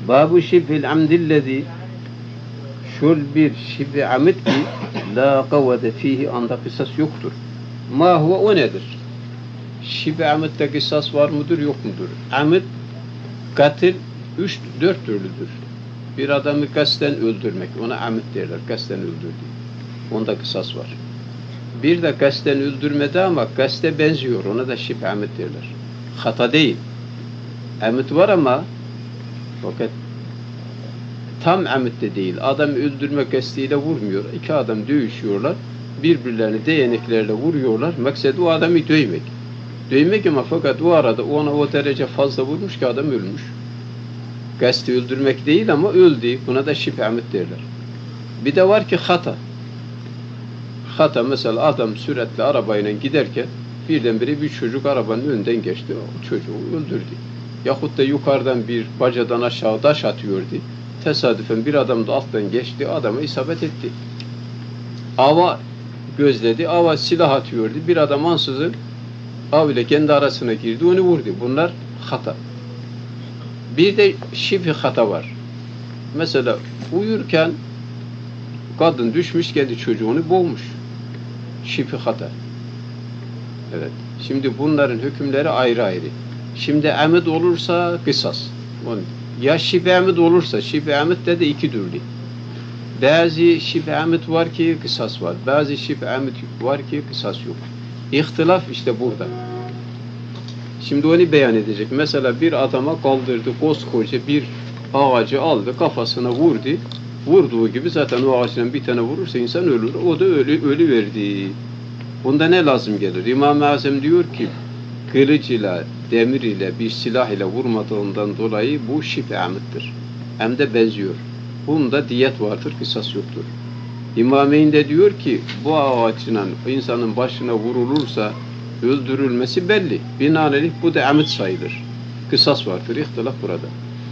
Babu şibhil amdillezi şul bir şibhi amid ki la kavvede fihi anda kısas yoktur. Ma huve o nedir? Şibhi amidde kısas var mıdır yok mudur? Amid katil 4 türlüdür. Bir adamı kasten öldürmek, ona amid derler, kasten öldürdü. Onda kısas var. Bir de kasten öldürmedi ama kaste benziyor, ona da şibhi amid derler. Hata değil. Amid var ama fakat tam amid de değil. Adam öldürme kastiyle vurmuyor. İki adam dövüşüyorlar. Birbirlerini değneklerle vuruyorlar. Maksat o adamı dövmek. Dövmek ama fakat o arada ona o derece fazla vurmuş ki adam ölmüş. Kasti öldürmek değil ama öldü. Buna da şibhi amid derler. Bir de var ki hata. Hata mesela adam süratle arabayla giderken birdenbire bir çocuk arabanın önünden geçti. O çocuğu öldürdü. Yahut da yukarıdan bir bacadan aşağı taş atıyordu. Tesadüfen bir adam da alttan geçti. Adama isabet etti. Ava gözledi. Ava silah atıyordu. Bir adam ansızın av ile kendi arasına girdi. Onu vurdu. Bunlar hata. Bir de şibhi hata var. Mesela uyurken kadın düşmüş kendi çocuğunu boğmuş. Şibhi hata. Evet. Şimdi bunların hükümleri ayrı ayrı. Şimdi amid olursa kısas. Ya şibhi amid olursa, şibhi amid de 2 türlü. Bazı şibhi amid var ki kısas var. Bazı şibhi amid var ki kısas yok. İhtilaf işte burada. Şimdi onu beyan edecek. Mesela bir adama kaldırdı, koskoca bir ağacı aldı, kafasına vurdu. Vurduğu gibi zaten o ağaçtan bir tane vurursa insan ölür. O da ölü verdi. Bunda ne lazım gelir? İmam-ı Azam diyor ki, kılıç ile, demir ile, bir silah ile vurmadığından dolayı bu şibhi amiddir. Hem de benziyor. Bunda diyet vardır, kısas yoktur. İmameyn de diyor ki, bu ağaçla insanın başına vurulursa öldürülmesi belli. Binaenaleyh bu da amid sayılır. Kısas vardır. İhtilaf burada.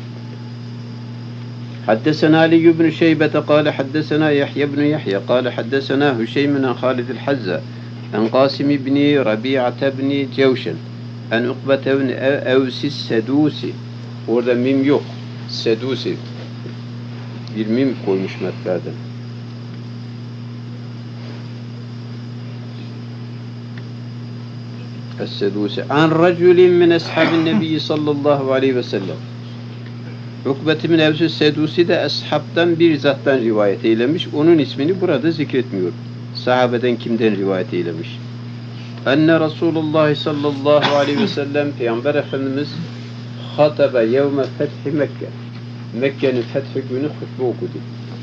حدثنا علي بن شيبة قال حدثنا يحيى بن يحيى قال حدثنا هشيم عن خالد الحزة عن قاسم بن ربيعة بن جوشن عن عقبة بن أوس السدوسي. Orada mim yok. Sedusi. Bir mim koymuş metlerden. Es-Sedusi. An raculin min ashabin nebi sallallahu aleyhi ve sellem. Ukbe bin Evs Sedusi de ashabtan bir zattan rivayet eylemiş. Onun ismini burada zikretmiyor. Sahabeden kimden rivayet eylemiş? Enne Resulullah sallallahu aleyhi ve sellem Peygamber Efendimiz hatabe yevme fethi Mekke. Mekke'nin fethi günü hutbe okudu.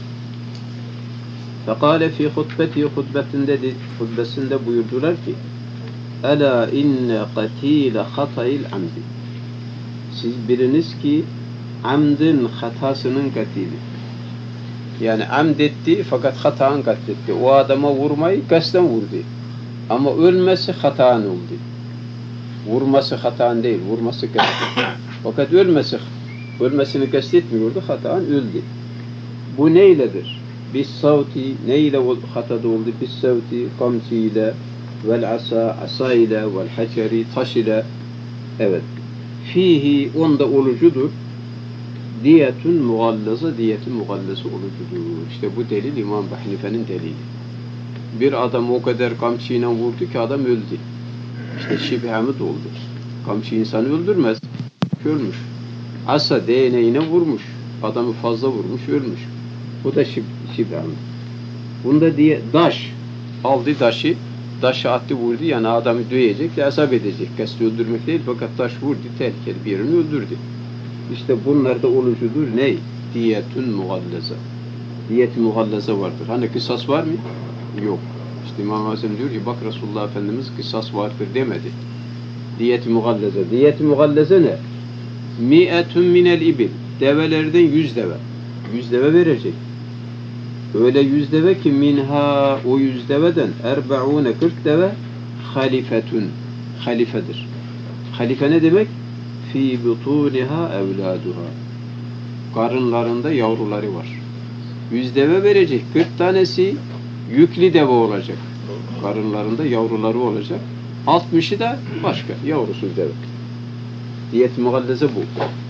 Fekale fi hutbesinde buyurdular ki Ela inne katile hatayil amdi. Siz biliniz ki amdın hatasının katili. Yani amd etti fakat hataan katletti. O adama vurmayı kasten vurdu. Ama ölmesi hataan oldu. Vurması hataan değil, vurması kasten. Fakat ölmesini kastetmiyordu, hataan öldü. Bu neyledir? Bis savti, neyle hatada oldu? Bis savti, kamçı ile, vel asa ile, vel haceri, taş ile. Evet. Fihi, onda olucudur. Diyetun mugallaza, diyetin mugallası olucudur. İşte bu delil İmam Hanife'nin delili. Bir adam o kadar kamçıyla vurdu ki adam öldü. İşte şibhi amid oldu. Kamçı insanı öldürmez. Ölmüş. Asa değneğine vurmuş. Adamı fazla vurmuş, ölmüş. Bu da şibhi amid. Bunda diye daş aldı taşı attı vurdu, yani adamı dövecek, hesap edecek. Kasti öldürmek değil fakat taş vurdu, tehlikeli bir yerini öldürdü. İşte bunlar da olucudur. Ne? Diyetun mugallaza. Diyet-i mugallaza vardır. Hani kısas var mı? Yok. İşte İmam Azam diyor ki bak Resulullah Efendimiz kısas vardır demedi. Diyet-i mugallaza. Diyet-i mugallaza ne? Mi'etun minel ibil. Develerden 100 deve. 100 deve verecek. Öyle 100 deve ki minha o 100 deveden 40 deve halifetun. Halifedir. Halife ne demek? Fi butuniha evladuha. Karınlarında yavruları var. 100 deve verecek. 40 tanesi yüklü deve olacak. Karınlarında yavruları olacak. 60'ı da başka. Yavrusuz deve. Diyet-i mugallaze bu.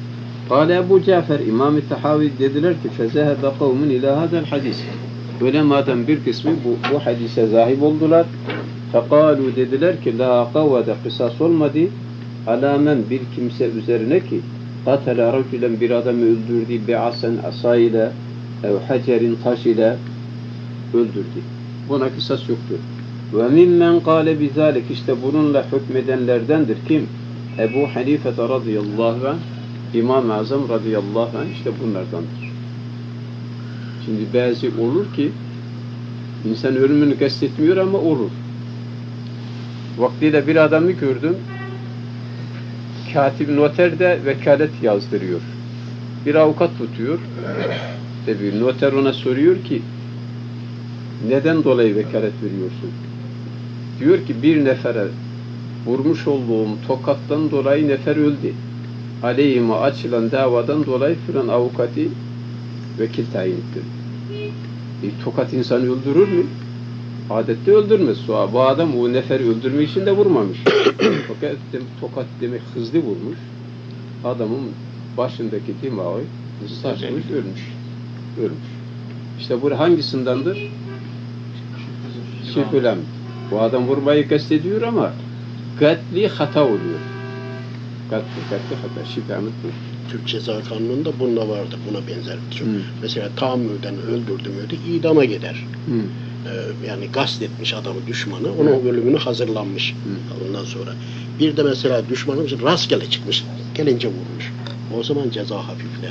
Kâle Ebu Cafer, İmam-ı Tahavi dediler ki fezehebe kavmun ilâ hadel hadis. Ulemadan bir kısmı bu hadise zahib oldular. Fekâlu dediler ki la kavvede kısas olmadı. Alamen bir kimse üzerine ki katala racülen bir adamı öldürdü bi'asen asa ile ev hacerin taş ile öldürdü. Buna kısas yoktur. Ve mimmen kâle bizalik, işte bununla hükmedenlerdendir kim? Ebu Hanife radıyallahu anh, İmam-ı Azam radıyallahu anh işte bunlardandır. Şimdi bazı olur ki insan ölümünü kastetmiyor ama olur. Vaktiyle bir adamı gördüm, katip noterde vekalet yazdırıyor. Bir avukat tutuyor. Tabii noter ona soruyor ki neden dolayı vekalet veriyorsun? Diyor ki bir nefere vurmuş olduğum tokattan dolayı nefer öldü. Aleyhime açılan davadan dolayı filan avukatı vekil tayin etti. Tokat insanı öldürür mü? Adette öldürmez. Bu adam o neferi öldürmek için de vurmamış. Fakat tokat demek hızlı vurmuş. Adamın başındaki dimağı saçmış, ölmüş. İşte bu hangisindendir? Şifülem. Bu adam vurmayı kastediyor ama katli hata oluyor. Katli hata. Şifamit bu. Türk Ceza Kanunu'nda bununla vardır. Buna benzer bir şey. Mesela tahammüden öldürdü idama gider. Yani gasp etmiş adamı, düşmanı. Onun ölümünü hazırlanmış. Ondan sonra. Bir de mesela düşmanımız rastgele çıkmış. Gelince vurmuş. O zaman ceza hafifler.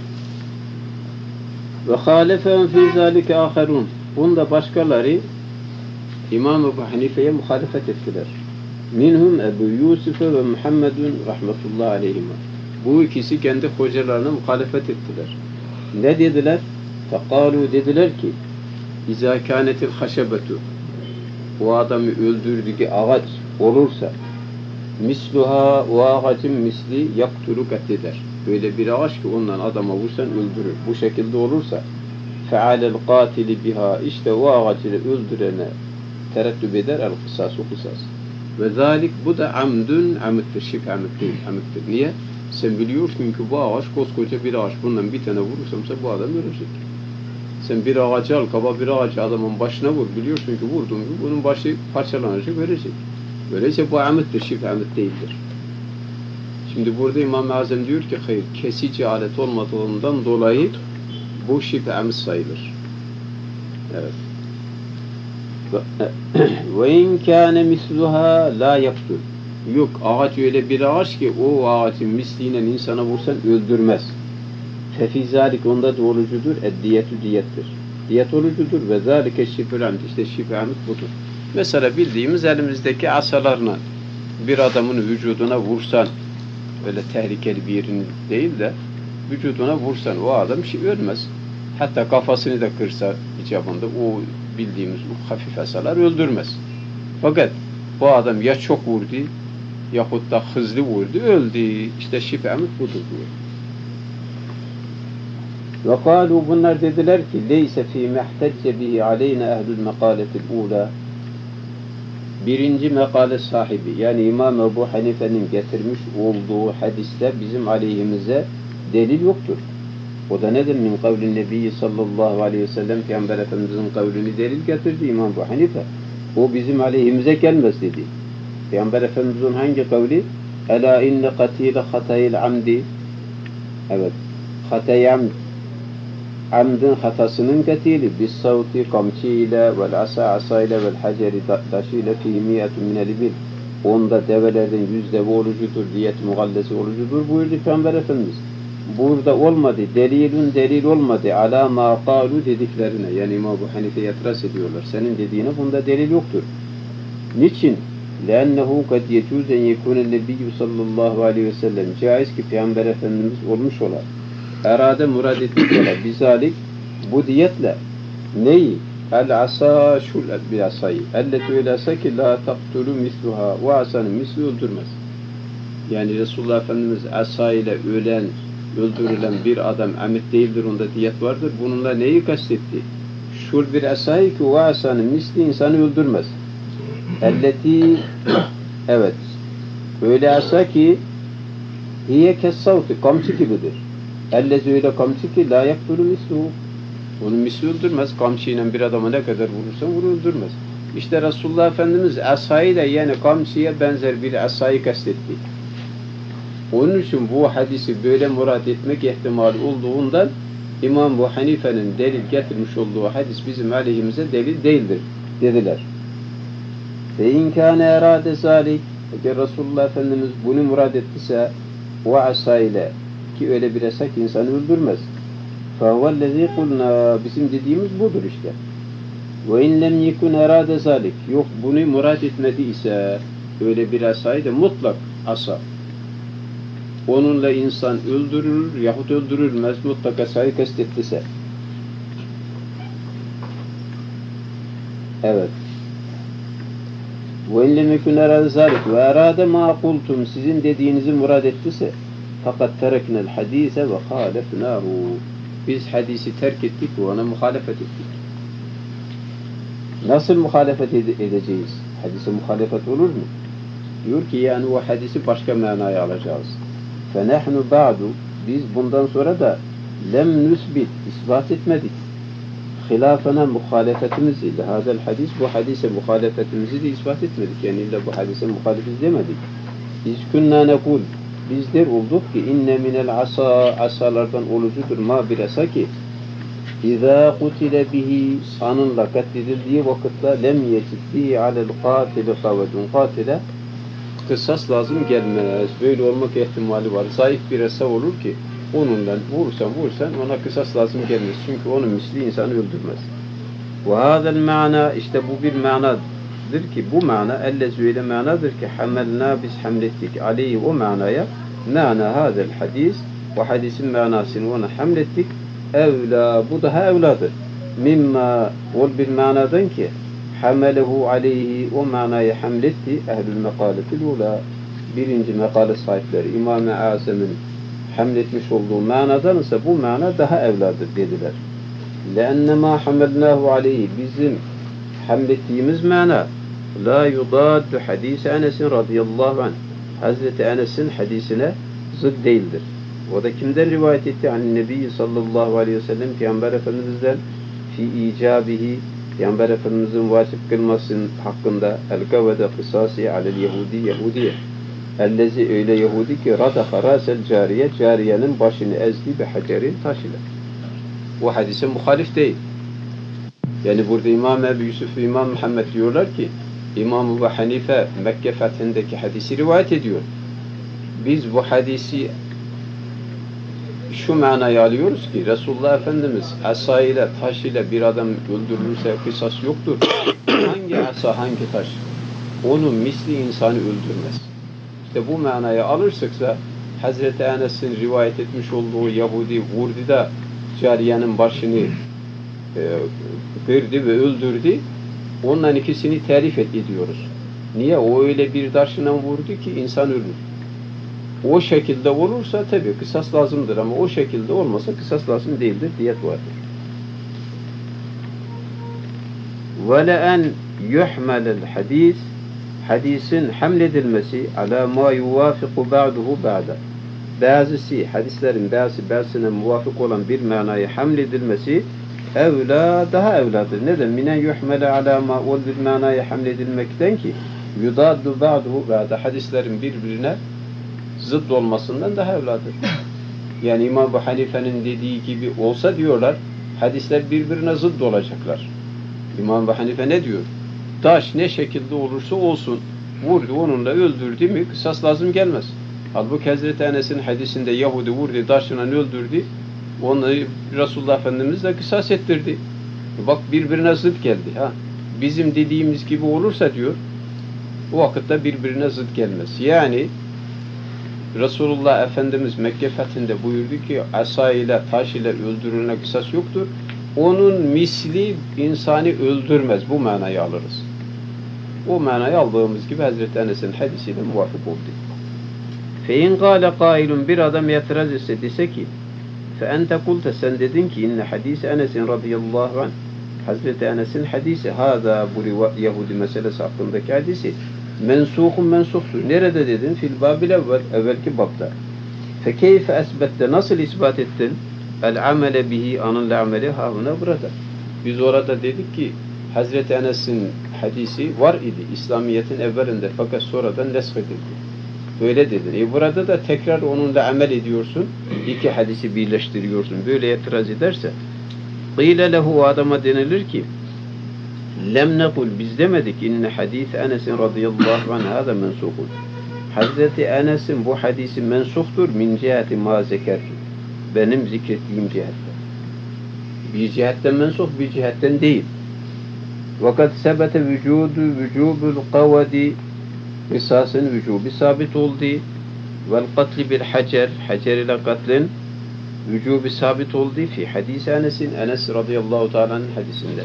Ve hâlefe'n fî zâlike âherûn. Bunda başkaları İmam Ebu Hanife'ye muhalefet ettiler. Minhum Ebu Yusuf ve Muhammedun rahmetullahi aleyhima. Bu ikisi kendi hocalarına muhalefet ettiler. Ne dediler? Fekalu dediler ki İzâ kânetil haşebetu, o adamı öldürdüğü ağaç olursa misluha, o ağacın misli yaktulu katleder. Böyle bir ağaç ki ondan adama vursan öldürür. Bu şekilde olursa fealel katili biha, işte o ağacı öldürene terettüp eder el kısasu kısas. Ve zalik, bu da amdün amıttır. Şif amıttır. Niye? Sen biliyorsun ki bu ağaç koskoca bir ağaç. Bundan bir tane vurursamsa bu adam ölecek. Sen bir ağacı al, kaba bir ağacı adamın başına vur. Biliyorsun ki vurduğun gibi bunun başı parçalanacak, verecek. Böylece bu amıttır. Şif amıt değildir. Şimdi burada İmam-ı Azam diyor ki hayır, kesici alet olmadığından dolayı bu şif amıt sayılır. Evet. Ve in kâne misluha la yaktul. Yok, ağaç öyle bir ağaç ki o ağacın misliyle insana vursan öldürmez. Fefi zalik, onda da olucudur. Eddiyetü diyettir. Diyet olucudur ve zalike şifül amd, işte şifü amd budur. Mesela bildiğimiz elimizdeki asalarla bir adamın vücuduna vursan, öyle tehlikeli bir yerin değil de vücuduna vursan o adam ölmez. Hatta kafasını da kırsa icabında o bildiğimiz o hafif asalar öldürmez. Fakat bu adam ya çok vurdu yahut da hızlı vurdu, öldü. İşte şifamız budur diyor. Ve kâlu, bunlar dediler ki leyse fî mehtecce bihi aleyne ehlül mekâletil ûlâ. Birinci mekale sahibi, yani İmam Ebu Hanife'nin getirmiş olduğu hadiste bizim aleyhimize delil yoktur. O da nedir? Min kavlin nebiyyi sallallahu aleyhi ve sellem, Peygamber Efendimiz'in kavlini delil getirdi İmam Ebu Hanife. O bizim aleyhimize gelmez dedi. Peygamber Efendimiz'in hangi kavli? Ela inne katile hatayil amdi. Evet. Hatay amd. Amdın hatasının katili bis savti kamçı ile vel asa ile vel haceri taşı ile fihi miyetun minel ibil. Onda develerden 100 deve olucudur, diyet mugallesi olucudur buyurdu Peygamber Efendimiz. Burada olmadı, delil olmadı. Ala ma qalu dediklerine, yani İmam Ebu Hanife'ye itiraz ediyorlar. Senin dediğine bunda delil yoktur. Niçin? لَأَنَّهُ قَدْ يَجُوزَ اَنْ يَكُونَ النَّبِيُّ sallallahu aleyhi ve sellem. Caiz ki Peygamber Efendimiz olmuş olar. Erade murad etmiş olar. Bizalik, bu diyetle neyi? El-asa şul bir asayı. Elleti öyle asa ki la taktulu misluha. O asanın misli öldürmez. Yani Resulullah Efendimiz asa ile öldürülen bir adam amit değildir, onda diyet vardır. Bununla neyi kastetti? Şul bir asayı ki o asanın misli insanı öldürmez. Elleti, evet, öyle asa ki hiye kessavti, kamçı gibidir. Ellezi öyle kamçı ki la yaktulu misluhu. Onun misli öldürmez. Kamçıyla bir adama ne kadar vurursan vur öldürmez. İşte Resulullah Efendimiz asayı da yani kamçıya benzer bir asayı kastetti. Onun için bu hadisi böyle murad etmek ihtimali olduğundan İmam Ebu Hanife'nin delil getirmiş olduğu hadis bizim aleyhimize delil değildir dediler. Ve inkâne erâde zâlik, eğer Resulullah Efendimiz bunu murad ettiyse o asayla ki öyle bir asa ki insanı öldürmez. فَهُوَ قُلْنَا bizim dediğimiz budur işte. وَاِنْ لَمْ يَكُنْ erâde zâlik, yok bunu murad etmediyse öyle bir asayı da mutlak asa. Onunla insan öldürülür yahut öldürülmez mutlak asayı kastettiyse. Evet. وَاِنْ لَمْ يَكُنْ erâde zâlik وَاَرَادَ مَا قُلْتُمْ sizin dediğinizi murad ettiyse fakat tereknel hadise ve halefnahu. Biz hadisi terk ettik ve ona muhalefet ettik. Nasıl muhalefet edeceğiz? Hadise muhalefet olur mu? Diyor ki yani o hadisi başka manaya alacağız. فَنَحْنُ بَعْدُ biz bundan sonra da lem nüsbit ispat etmedik. Hilafına muhalefetimizi hadel hadis bu hadise muhalefetimizi de ispat etmedik. Yani illa bu hadise muhalifiz demedik. Biz künna nekul biz der olduk ki inne minel asalardan olucudur ma bir asa ki İzâ kutile bihi anınla katledildiği vakitte lem yeciddiği alel katili kavvedun katile kısas lazım gelmez. Böyle olmak ihtimali var. Zayıf bir asa olur ki onunla vurursan ona kısas lazım gelmez. Çünkü onun misli insanı öldürmez. Ve hâzel ma'na işte bu bir manadır ki bu mana ellezü öyle manadır ki hamelna biz hamlettik aleyhi o manaya mana hâzel hadis ve hadisin manasını ona hamlettik evla bu daha evladır. Mimma ol bir manadan ki hamelehu aleyhi o manayı hamletti ehlül mekaletil ula birinci mekale sahipleri İmam-ı Azam'ın hamletmiş olduğu manadan ise bu mana daha evladır dediler. لَاَنَّمَا حَمَلْنَاهُ عَلَيْهِ bizim hamlettiğimiz mana la yudaddu hadise Enes'in radıyallahu anh Hazreti Enes'in hadisine zıt değildir. O da kimden rivayet etti? An Nebi sallallahu aleyhi ve sellem Peygamber Efendimiz'den fi icabihi Peygamber Efendimiz'in vacip kılmasının hakkında el-gavede kısasi alel Yahudi Yahudiye ellezi öyle Yahudi ki radaka rasel cariye cariyenin başını ezdi be hacerin taş ile. O hadise muhalif değil. Yani burada İmam Ebu Yusuf ve İmam Muhammed diyorlar ki İmam Ebu Hanife Mekke fethindeki hadisi rivayet ediyor. Biz bu hadisi şu manayı alıyoruz ki Resulullah Efendimiz asa ile taş ile bir adam öldürülürse kısas yoktur. Hangi asa hangi taş? Onun misli insanı öldürmez. İşte bu manayı alırsak Hazreti Enes'in rivayet etmiş olduğu Yahudi vurdu da cariyenin başını kırdı ve öldürdü. Onların ikisini terif ediyoruz. Niye? O öyle bir taşla vurdu ki insan ölür. O şekilde olursa tabii kısas lazımdır ama o şekilde olmasa kısas lazım değildir, diyet vardır. وَلَاَنْ يُحْمَلَ الْحَدِيثِ hadisin hamledilmesi ala ma yuvafiku ba'duhu ba'da. Bazısı, hadislerin bazısına muvafık olan bir manayı hamledilmesi evla, daha evladır. Neden? Minen yuhmele ala ma ol bir manayı hamledilmekten ki yudaddu ba'duhu ba'da. Hadislerin birbirine zıt olmasından daha evladır. Yani İmam Ebu Hanife'nin dediği gibi olsa diyorlar, hadisler birbirine zıt olacaklar. İmam Ebu Hanife ne diyor? Taş ne şekilde olursa olsun vurdu onunla öldürdü mü kısas lazım gelmez. Halbuki Hazreti Enes'in hadisinde Yahudi vurdu taşla öldürdü onu Resulullah Efendimiz de kısas ettirdi. Bak birbirine zıt geldi. Ha. Bizim dediğimiz gibi olursa diyor o vakitte birbirine zıt gelmez. Yani Resulullah Efendimiz Mekke fethinde buyurdu ki asa ile taş ile öldürülene kısas yoktur. Onun misli insanı öldürmez. Bu manayı alırız. O manayı aldığımız gibi Hazreti Enes'in hadisiyle muvafık oldu. فَاِنْ قَالَ قَائِلٌ bir adam itiraz etse dese ki فَاَنْتَ قُلْتَ sen dedin ki inne hadise Enes'in radıyallahu anh Hazreti Enes'in hadisi hâzâ bu Yahudi meselesi hakkındaki hadisi mensuhun mensухtur. Nerede dedin? Fil babil evvel evvelki babda. Fekeyfe esbette nasıl ispat ettin? El amele bihi anınla ameli havuna burada. Biz orada dedik ki Hazreti Enes'in hadisi var idi İslamiyet'in evvelinde fakat sonradan neshedildi. Böyle dedin. Burada da tekrar onunla amel ediyorsun. İki hadisi birleştiriyorsun. Böyle itiraz ederse قِيلَ lehu adama denilir ki lem nekul biz demedik inne hadis Enes'in radıyallahu anh hâzâ mensukun. Hazreti Enes'in bu hadisi mensuhtur min cihati ma zekertu. Benim zikrettiğim cihetten. Bir cihetten mensuh, bir cihetten değil. Vakat sebete vücubul kavadi kısasın vücubi sabit oldu. Vel katli bil hacer ile katlin vücubi sabit oldu fi hadis Enes'in Enes radıyallahu teala'nın hadisinde.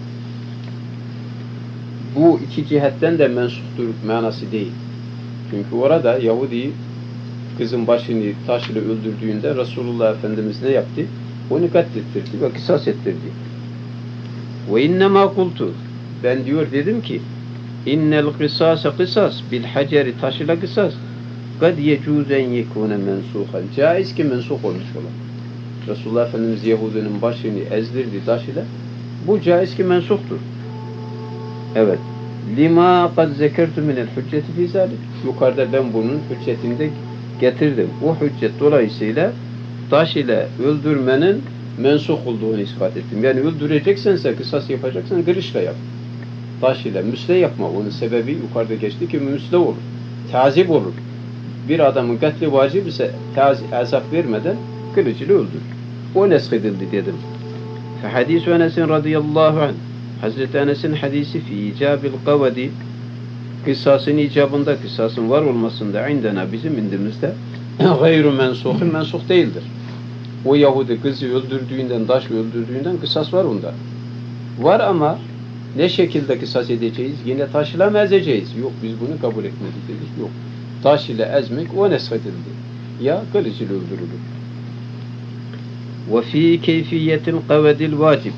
Bu iki cihetten de mensuhtur manası değil. Çünkü orada Yahudi kızın başını taş ile öldürdüğünde Resulullah Efendimiz ne yaptı? Onu katlettirdi ve kısas ettirdi. Ve innemâ kultu ben diyor dedim ki innel kısâse kısas bil haceri taş ile kısas kad yecûzen yekûne mensuhan caiz ki mensuh olmuş olan. Resulullah Efendimiz Yahudinin başını ezdirdi taş ile bu caiz ki mensuhtur. Evet. Lima kad zekertu minel hücceti fi zalik. Yukarıda ben bunun hüccetinde getirdim. O hüccet dolayısıyla taş ile öldürmenin mensuh olduğunu ispat ettim. Yani öldüreceksense, kısas yapacaksan kılıçla yap. Taş ile müsle yapma. Onun sebebi yukarıda geçti ki müsle olur. Tazip olur. Bir adamın katli vacip ise azap vermeden kılıcıyla öldür. O neshedildi dedim. Fe hadis-i Enes'in radıyallahu anh Hazreti Enes'in hadisi fi icabil kavadi kısasın icabında kısasın var olmasında indena bizim indimizde gayru mensuhun mensuh değildir. O Yahudi kızı öldürdüğünden, taş öldürdüğünden kısas var onda. Var ama ne şekilde kısas edeceğiz? Yine taş ile mi ezeceğiz? Yok biz bunu kabul etmedik dedik. Yok. Taş ile ezmek o neshedildi. Ya kılıç ile öldürülür. Ve fi keyfiyetin kavadil vacib.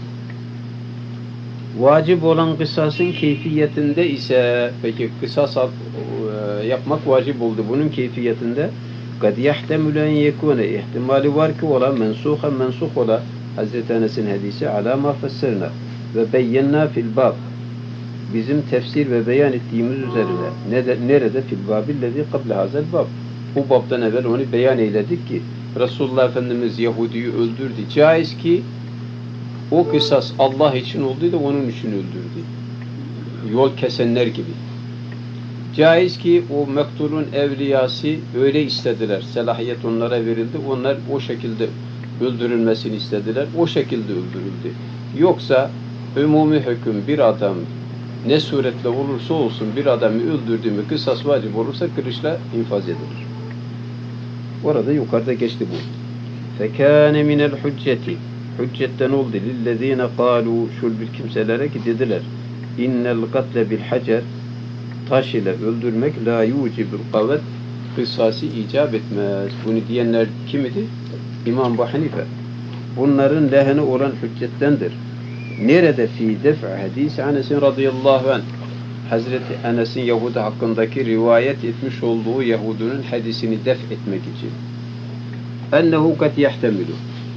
Vacip olan kısasın keyfiyetinde ise peki kısas yapmak vacip oldu. Bunun keyfiyetinde kad yahtemül en yekune ihtimali var ki ola mensuhan mensuh ola Hazreti Enes'in hadisi ala ma fesserna ve beyyenna fil bab bizim tefsir ve beyan ettiğimiz üzerine nerede fil babillezi kable hazel bab bu babdan evvel onu beyan eyledik ki Resulullah Efendimiz Yahudi'yi öldürdü. Caiz ki o kısas Allah için olduğu da onun için öldürdü. Yol kesenler gibi. Caiz ki o mektulun evliyası öyle istediler. Selahiyet onlara verildi. Onlar o şekilde öldürülmesini istediler. O şekilde öldürüldü. Yoksa umumi hüküm bir adam ne suretle olursa olsun bir adamı öldürdüğü mü kısas vacip olursa kılıçla infaz edilir. Orada yukarıda geçti bu. Fekâne minel hücceti hüccetten oldu lillezine kâlu şul bir kimselere ki dediler innel katle bil hacer taş ile öldürmek la yucibul kavet kısası icap etmez. Bunu diyenler kim idi? İmam Ebu Hanife. Bunların lehine olan hüccettendir. Nerede fi def'i hadis Enes'in radıyallahu anh Hazreti Enes'in Yahudi hakkındaki rivayet etmiş olduğu Yahudinin hadisini def etmek için. Ennehu kat yahtemilu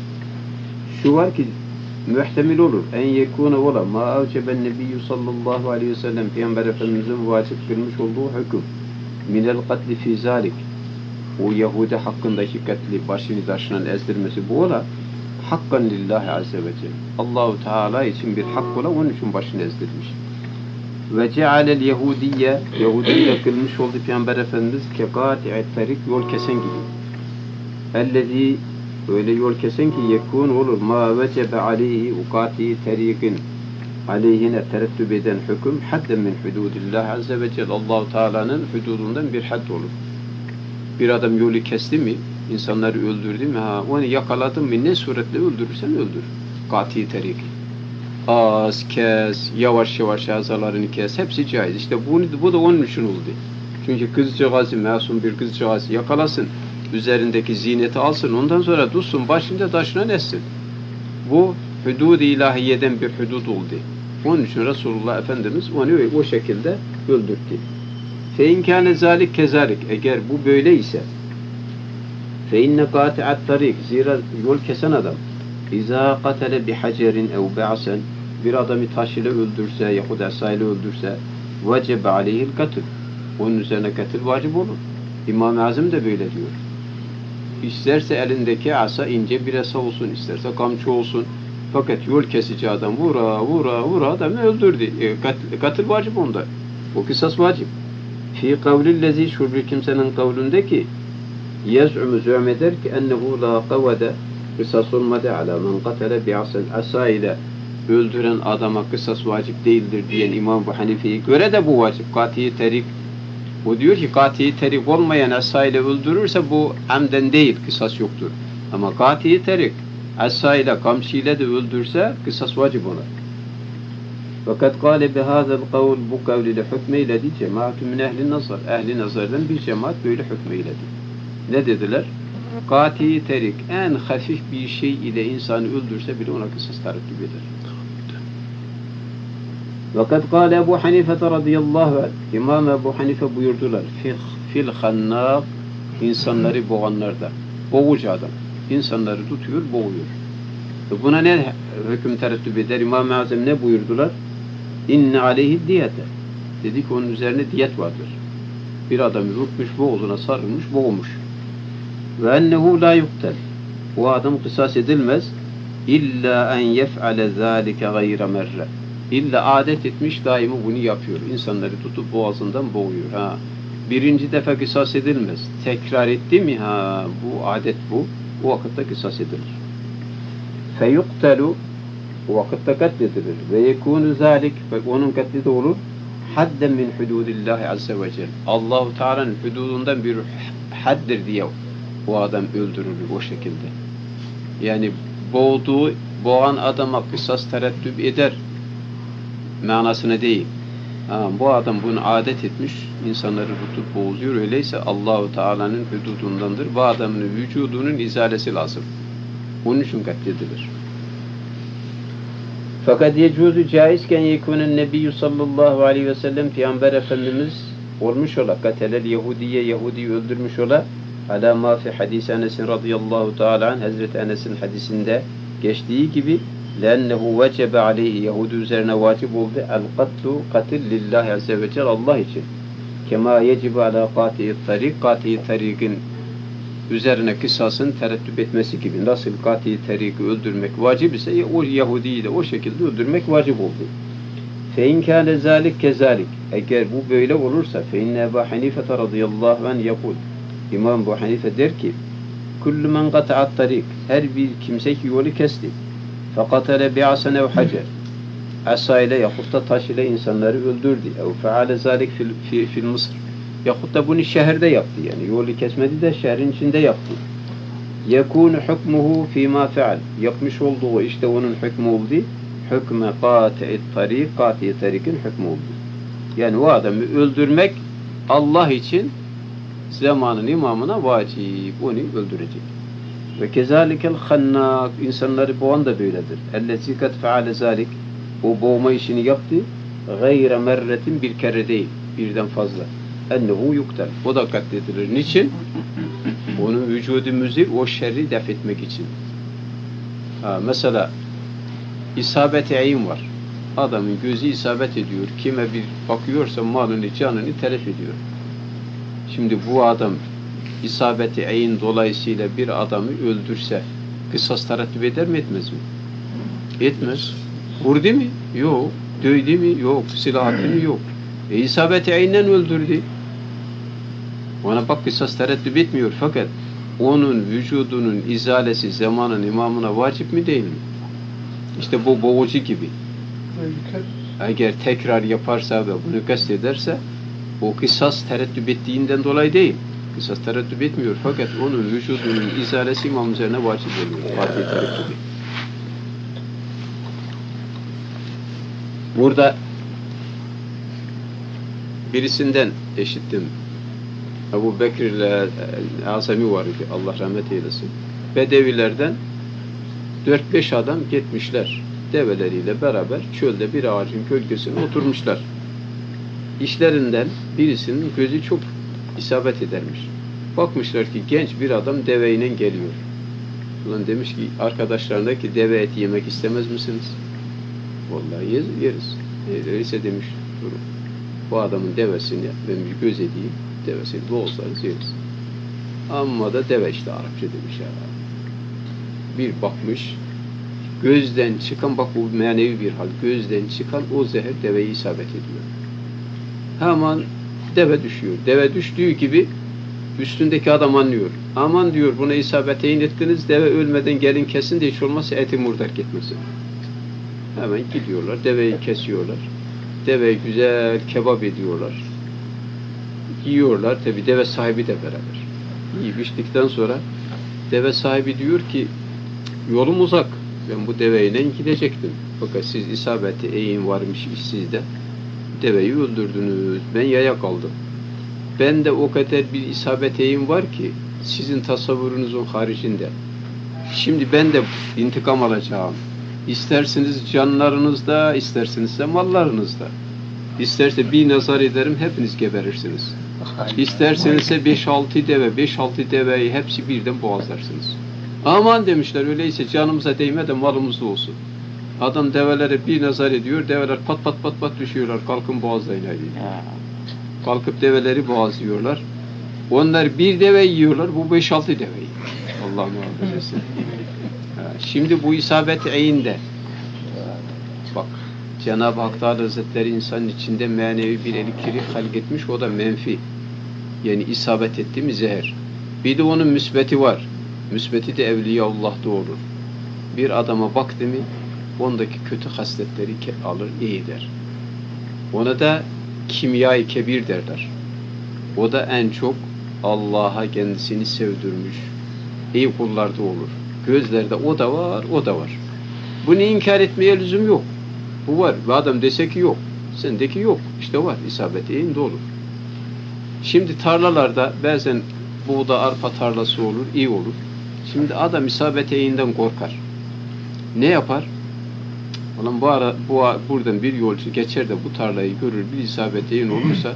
şu var ki muhtemel olur. En yekûne ola ma avceben nebiyyü sallallahu aleyhi ve sellem Peygamber Efendimiz'in vacip kılmış olduğu hüküm minel katli fi zalik o Yahudi hakkındaki katli başını taşından ezdirmesi bu ola hakkan lillahi azze ve celle Allah-u Teala için bir hak ola onun için başını ezdirmiş. Ve cealel Yahudiye Yahudiye kılmış olduğu Peygamber Efendimiz kekâti'et terik yol kesen gibi. Ellezî öyle yol kesen ki yekûn olur ma vecebe aleyhi ukati terikin aleyhine terettüp eden hüküm hadden min hududillah azze ve celle Allah-u Teala'nın hududundan bir had olur. Bir adam yolu kesti mi, insanları öldürdü mi, onu yakaladın mı ne suretle öldürürsen öldür. Kati terik. Az, kes, yavaş yavaş azalarını kes. Hepsi caiz. İşte bu da onun için oldu. Çünkü kızcağızı, masum bir kızcağızı yakalasın. Üzerindeki zineti alsın. Ondan sonra dursun başında taşına nessin. Bu hudud-i ilahiyeden bir hudud oldu. Onun için Resulullah Efendimiz onu o şekilde öldürttü. Fe inkâne zâlik kezâlik. Eğer bu böyleyse فَاِنَّ قَاتِعَ الطَّرِيقِ Zira yol kesen adam اِذَا قَتَلَ بِحَجَرٍ اَوْ بَعْسًا bir adamı taş ile öldürse yahut asa ile öldürse وَجَبَ عَلَيْهِ الْقَتْلِ onun üzerine katil vacip olur. İmam-ı Azam da böyle diyor. İsterse elindeki asa ince bir asa olsun, isterse kamçı olsun. Fakat yol kesici adam vura adamı öldürdü. Katil vacip onda. O kısas vacip. Fi kavlillezi şu bir kimsenin kavlundeki yaz'umu zü'meder ki ennehu la kavade kısas olmadı ala men katele bi'asen asa ile öldüren adama kısas vacip değildir diyen İmam Ebu Hanife'ye göre de bu vacip. Kati terik. O diyor ki kati terik olmayan asa ile öldürürse bu amden değil, kısas yoktur. Ama kati terik asa ile kamçı ile de öldürse kısas vacip ona. Fakat kâle bihâzel kavl bu kavliyle hükmeyledi cemaatü min ehli nazar. Ehli nazardan bir cemaat böyle hükmeyledi. Ne dediler? Kati terik en hafif bir şey ile insanı öldürse bile ona kısas tarattüp eder. Fakat kâle Ebu Hanife radıyallahu anh İmam Ebu Hanife buyurdular fil hannâk insanları boğanlarda boğucu adam insanları tutuyor boğuyor. Buna ne hüküm terettüp eder? İmam-ı Azam ne buyurdular? İnne aleyhi diyete. Dedi ki onun üzerine diyet vardır. Bir adamı vurmuş, boğazına sarılmış, boğmuş. Ve ennehu la yuktel. O adam kısas edilmez. İlla en yef'ale zâlike gayre merre. İlla adet etmiş, daimi bunu yapıyor. İnsanları tutup boğazından boğuyor. Birinci defa kısas edilmez. Tekrar etti mi? Bu adet bu. O vakitte kısas edilir. Feyuktelu o vakitte katledilir. Ve yekûnü zâlik onun katli de olur. Hadden min hududillahi azze ve celle. Allah-u Teala'nın hududundan bir haddir diye o adam öldürülür o şekilde. Yani boğan adama kısas tereddüt eder manasına değil. Bu adam bunu adet etmiş, insanları tutup boğuzuyor. Öyleyse Allah-u Teala'nın hududundandır. Bu adamın vücudunun izalesi lazım. Onun için katledilir. Fakat yecuzu caizken yekûnen nebiyyü sallallahu aleyhi ve sellem Peygamber Efendimiz olmuş ola katelel Yahudi'yi öldürmüş ola ala ma fi hadis Enes'in radıyallahu teala anh Hazreti Enes'in hadisinde geçtiği gibi lennehu vecebe aleyhi Yahudi üzerine vacip oldu el-katlu katil lillahi azze ve celle Allah için kema yecibu ala kati'i tarikin üzerine kısasın terettüp etmesi gibi nasıl kati teriki öldürmek vacip ise o Yahudi'yi de o şekilde öldürmek vacip oldu. Fe in kâne zâlik kezâlik eğer bu böyle olursa fe inne Ebu Hanife radıyallahu anh yakul İmam Ebu Hanife der ki kullu men kata'at tarik her bir kimse ki yolu kesti fekatele bi'asen ev hacer asa ile yahut da taş ile insanları öldürdü ev feale zâlik fil Mısır yahut da bunu şehirde yaptı yani yolu kesmedi de şehrin içinde yaptı. Yekûnü hükmuhu fîmâ feal yapmış olduğu işte onun hükmü oldu. Hükme kâti'i tarik, kâti'i tarikin hükmü oldu. Yani o adamı öldürmek Allah için zamanın imamına vacip. Onu öldürecek. Ve kezâlikel hannâk insanları boğan da böyledir. Ellezî kad feale zâlik o boğma işini yaptı. Gayre merretin bir kere değil. Birden fazla. Ennehu yuktel. O da katledilir. Niçin? Onun vücudu müzir o şerri def etmek için. Mesela isabet-i ayn var. Adamın gözü isabet ediyor. Kime bir bakıyorsa malını, canını telef ediyor. Şimdi bu adam isabet-i ayn dolayısıyla bir adamı öldürse kısas terettüp eder mi etmez mi? Etmez. Vurdu mu? Yok. Dövdü mü? Yok. Silah attı mı? Yok. İsabet-i aynen öldürdü. Ona bak kısas tereddüt etmiyor fakat onun vücudunun izalesi zamanın imamına vacip mi değil mi? İşte bu boğucu gibi. Eğer tekrar yaparsa ve bunu kastederse o kısas tereddüt ettiğinden dolayı değil. Kısas tereddüt etmiyor fakat onun vücudunun izalesi imam üzerine vacip oluyor. Fatih tereddüt. Burada birisinden eşittim. Ebu Bekir ile Azami var idi. Allah rahmet eylesin. Bedevilerden 4-5 adam gitmişler. Develeriyle beraber çölde bir ağacın gölgesine oturmuşlar. İşlerinden birisinin gözü çok isabet edermiş. Bakmışlar ki genç bir adam deveyle geliyor. Ulan demiş ki arkadaşlarına ki deve eti yemek istemez misiniz? Vallahi yeriz. Öyleyse demiş durun. Bu adamın devesini ben bir göz edeyim. Devesini boğazlarız yeriz. Amma da deve işte Arapça demiş ya. Bir bakmış gözden çıkan bak bu manevi bir hal. Gözden çıkan o zehir deveyi isabet ediyor. Hemen deve düşüyor. Deve düştüğü gibi üstündeki adam anlıyor. Aman diyor buna isabet ettiniz. Deve ölmeden gelin kesin de hiç olmazsa eti murdar gitmesin. Hemen gidiyorlar. Deveyi kesiyorlar. Deveyi güzel kebap ediyorlar. Yiyorlar. Tabi deve sahibi de beraber. Yiyip içtikten sonra deve sahibi diyor ki yolum uzak. Ben bu deveyle gidecektim. Fakat siz isabeti eğin varmış sizde. Deveyi öldürdünüz. Ben yaya kaldım. Ben de o kadar bir isabet eğim var ki sizin tasavvurunuzun haricinde. Şimdi ben de intikam alacağım. İsterseniz canlarınızda, isterseniz de mallarınızda. İsterse bir nazar ederim hepiniz geberirsiniz. İsterseniz de 5-6 deve, 5-6 deveyi hepsi birden boğazlarsınız. Aman demişler öyleyse canımıza değme de malımızda olsun. Adam develere bir nazar ediyor, develer pat pat pat pat düşüyorlar, kalkın boğazlayın haydi. Kalkıp develeri boğazlıyorlar. Onlar bir deve yiyorlar, bu 5-6 deve yiyor. Allah muhafaza etsin. Şimdi bu isabet eyinde. Bak, Cenab-ı Hak Teala Hazretleri insanın içinde manevi bir elektrik halk etmiş, o da menfi. Yani isabet etti mi zehir. Bir de onun müsbeti var. Müsbeti de Evliyaullah'da olur. Bir adama baktı mı, ondaki kötü hasletleri alır, iyi der. Ona da kimya-i kebir derler. O da en çok Allah'a kendisini sevdirmiş. İyi kullarda olur. Gözlerde o da var, o da var. Bunu inkar etmeye lüzum yok. Bu var. Ve adam dese ki yok. Sendeki yok. İşte var. İsabet eyinde olur. Şimdi tarlalarda bazen buğda, arpa tarlası olur, iyi olur. Şimdi adam isabet eyinden korkar. Ne yapar? Ulan buradan bir yolcu geçer de bu tarlayı görür, bir isabet eyin olursa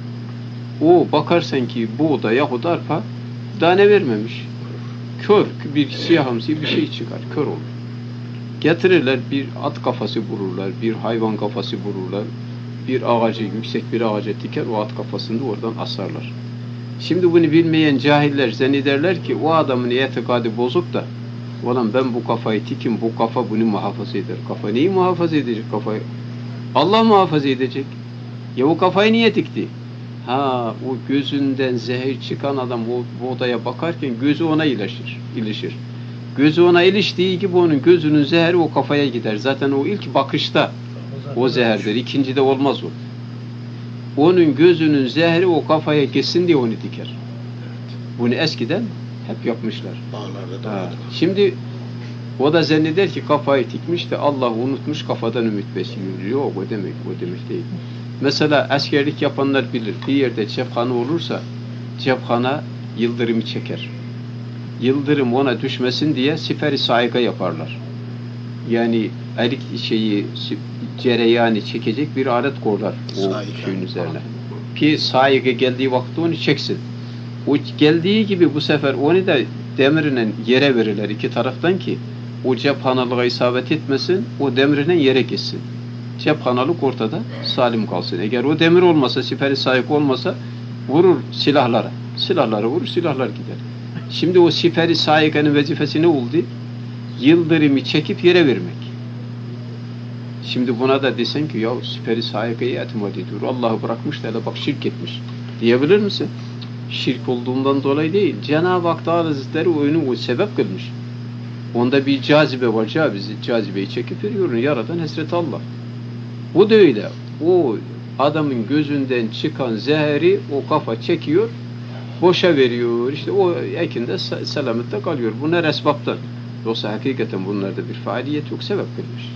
o bakarsan ki buğda yahut arpa tane vermemiş. Kör, bir siyahımsı bir şey çıkar, kör olur. Getirirler bir at kafası vururlar, bir hayvan kafası vururlar, bir ağacı, yüksek bir ağaca diker, o at kafasını da oradan asarlar. Şimdi bunu bilmeyen cahiller zannederler ki o adamın itikadı bozuk da ulan ben bu kafayı tikim, bu kafa bunu muhafaza eder. Kafa neyi muhafaza edecek kafayı? Allah muhafaza edecek. Ya o kafayı niye dikti? Ha, o gözünden zehir çıkan adam o odaya bakarken gözü ona ilişir. Gözü ona iliştiği gibi onun gözünün zehri o kafaya gider. Zaten o ilk bakışta o zehirdir. İkincide olmaz o. Onun gözünün zehri o kafaya geçsin diye onu diker. Bunu eskiden hep yapmışlar. Bağlarda da vardı. Şimdi o da zanneder ki kafayı tikmiş de Allah unutmuş kafadan ümit besliyor. Yok o demek değil. Mesela askerlik yapanlar bilir. Bir yerde cephane olursa cephana yıldırımı çeker. Yıldırım ona düşmesin diye siper-i saika yaparlar. Yani elik cereyanı çekecek bir alet koyarlar o şeyin üzerine. Ki saika geldiği vakti onu çeksin. O geldiği gibi bu sefer onu da demirle yere verirler iki taraftan ki o cephanalığa isabet etmesin, o demirle yere gitsin. Cephanalık ortada salim kalsın. Eğer o demir olmasa, siperi sahip olmasa vurur silahlara. Silahlara vurur, silahlar gider. Şimdi o siperi sahikanın vazifesi ne oldu? Yıldırımı çekip yere vermek. Şimdi buna da desen ki ya siperi sahikayı etimat ediyor. Allah'ı bırakmış da hele bak şirk etmiş. Diyebilir misin? Şirk olduğundan dolayı değil. Cenab-ı Hak Teala Hazretleri oyunu sebep kılmış. Onda bir cazibe var. Cazibeyi çekip veriyor. Yaradan Hazreti Allah. Bu da öyle. O adamın gözünden çıkan zehri o kafa çekiyor, boşa veriyor. İşte o ekinde selamette kalıyor. Bunlar esbaptan. Yoksa hakikaten bunlarda bir faaliyet yok. Sebep kılmış.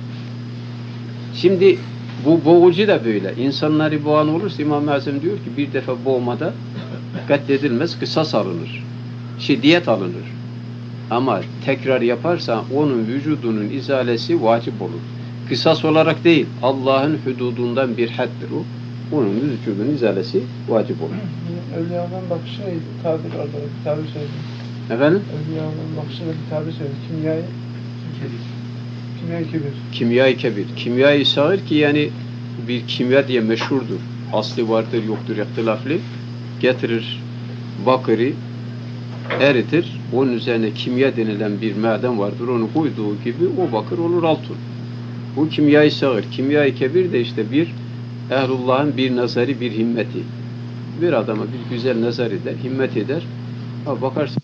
Şimdi bu boğucu da böyle. İnsanları boğan olursa İmam-ı Azam diyor ki bir defa boğmada katledilmez, kısas alınır. Diyet alınır. Ama tekrar yaparsa onun vücudunun izalesi vacip olur. Kısas olarak değil, Allah'ın hududundan bir haddir o. onun vücudun izalesi vacip olur. Evliyanın bakışı neydi? Tabir orada bir tabir söyledi. Efendim? Evliyanın bakışına bir tabir söyledi. Kimyayı kebir. Kimyayı kebir. Kimyayı sağır ki yani bir kimya diye meşhurdur. Aslı vardır yoktur ihtilaflı. Getirir bakırı eritir. Onun üzerine kimya denilen bir maden vardır. Onu koyduğu gibi o bakır olur altın. Bu kimyayı sağır. Kimyayı kebir de işte bir ehlullahın bir nazarı, bir himmeti. Bir adama bir güzel nazar eder, himmet eder. Ha bakarsın.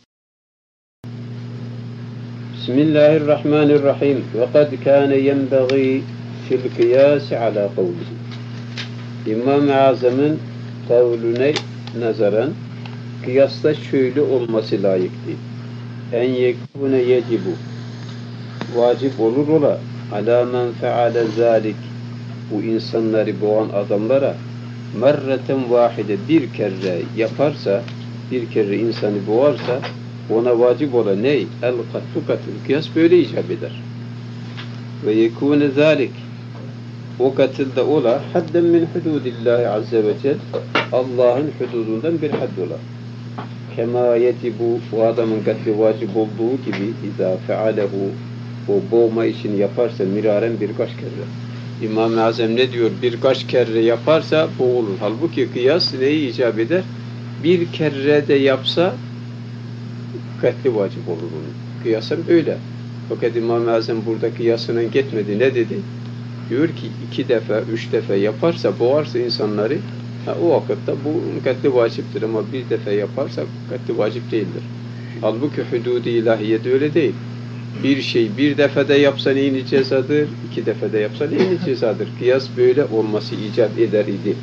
Bismillahirrahmanirrahim. Ve kad kâne yenbeğî fil kıyâsi alâ kavlihi. İmam-ı Azam'ın kavlüne nazaran kıyasla şöyle olması layıktı. En yekûne yecibu. Vacip olur ola. Alâ men feale zâlik. Bu insanları boğan adamlara merreten vahide bir kere yaparsa, bir kere insanı boğarsa ona vacip ola ney? El katlu katil. Kıyas böyle icap eder. Ve yekûne zâlik. O katilde ola hadden min hududillahi azze ve cel. Allah'ın hududundan bir hadd ola. Kema yetibu, bu adamın katli vacip olduğu gibi izâ fealehu, o boğma işini yaparsa miraren birkaç kere. İmam-ı Azam ne diyor? Birkaç kere yaparsa boğulur. Halbuki kıyas neyi icap eder? Bir kere de yapsa katli vacip olur onun. Kıyasın öyle. Fakat İmam-ı Azam burada kıyasına gitmedi. Ne dedi? Diyor ki 2 defa, 3 defa yaparsa, boğarsa insanları, o vakitte bu katli vaciptir ama bir defa yaparsa katli vacip değildir. Halbuki hudud-i ilahiyede öyle değil. Bir şey bir defada yapsa neyini cezadır, 2 defada yapsa neyini cezadır. Kıyas böyle olması icap eder idi.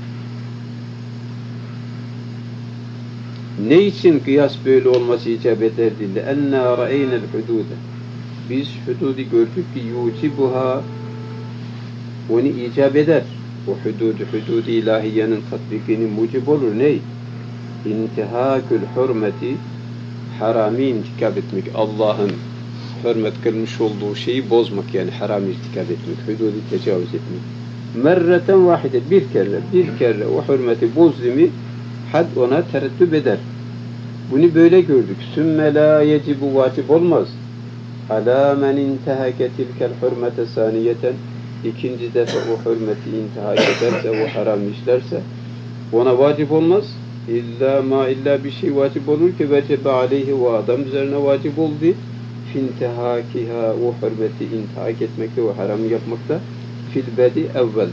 Ne için kıyas böyle olması icap ederdi? لَاَنَّا رَأَيْنَ الْحُدُودَ. Biz hududu gördük ki yucibuha, onu icap eder. O hudud-i ilahiyenin tatbikini mucib olur. Ney? İntihâkül hürmeti, harami intikab etmek. Allah'ın hürmet kılmış olduğu şeyi bozmak, yani haram irtikab etmek, hududu tecavüz etmek. Merreten vahide, bir kere o hürmeti bozdu mu had ona tereddüt eder. Bunu böyle gördük. Sümme la yecibu, vacip olmaz. Alâ men intehake tilkel hürmete saniyeten, ikinci defa o hürmeti intihak ederse, o haram işlerse ona vacip olmaz. İlla bir şey vacip olur ki vecebe aleyhi, o adam üzerine vacip oldu. Fintihakiha, o hürmeti intihak etmekte, o haram yapmakta. Filbedi evvel,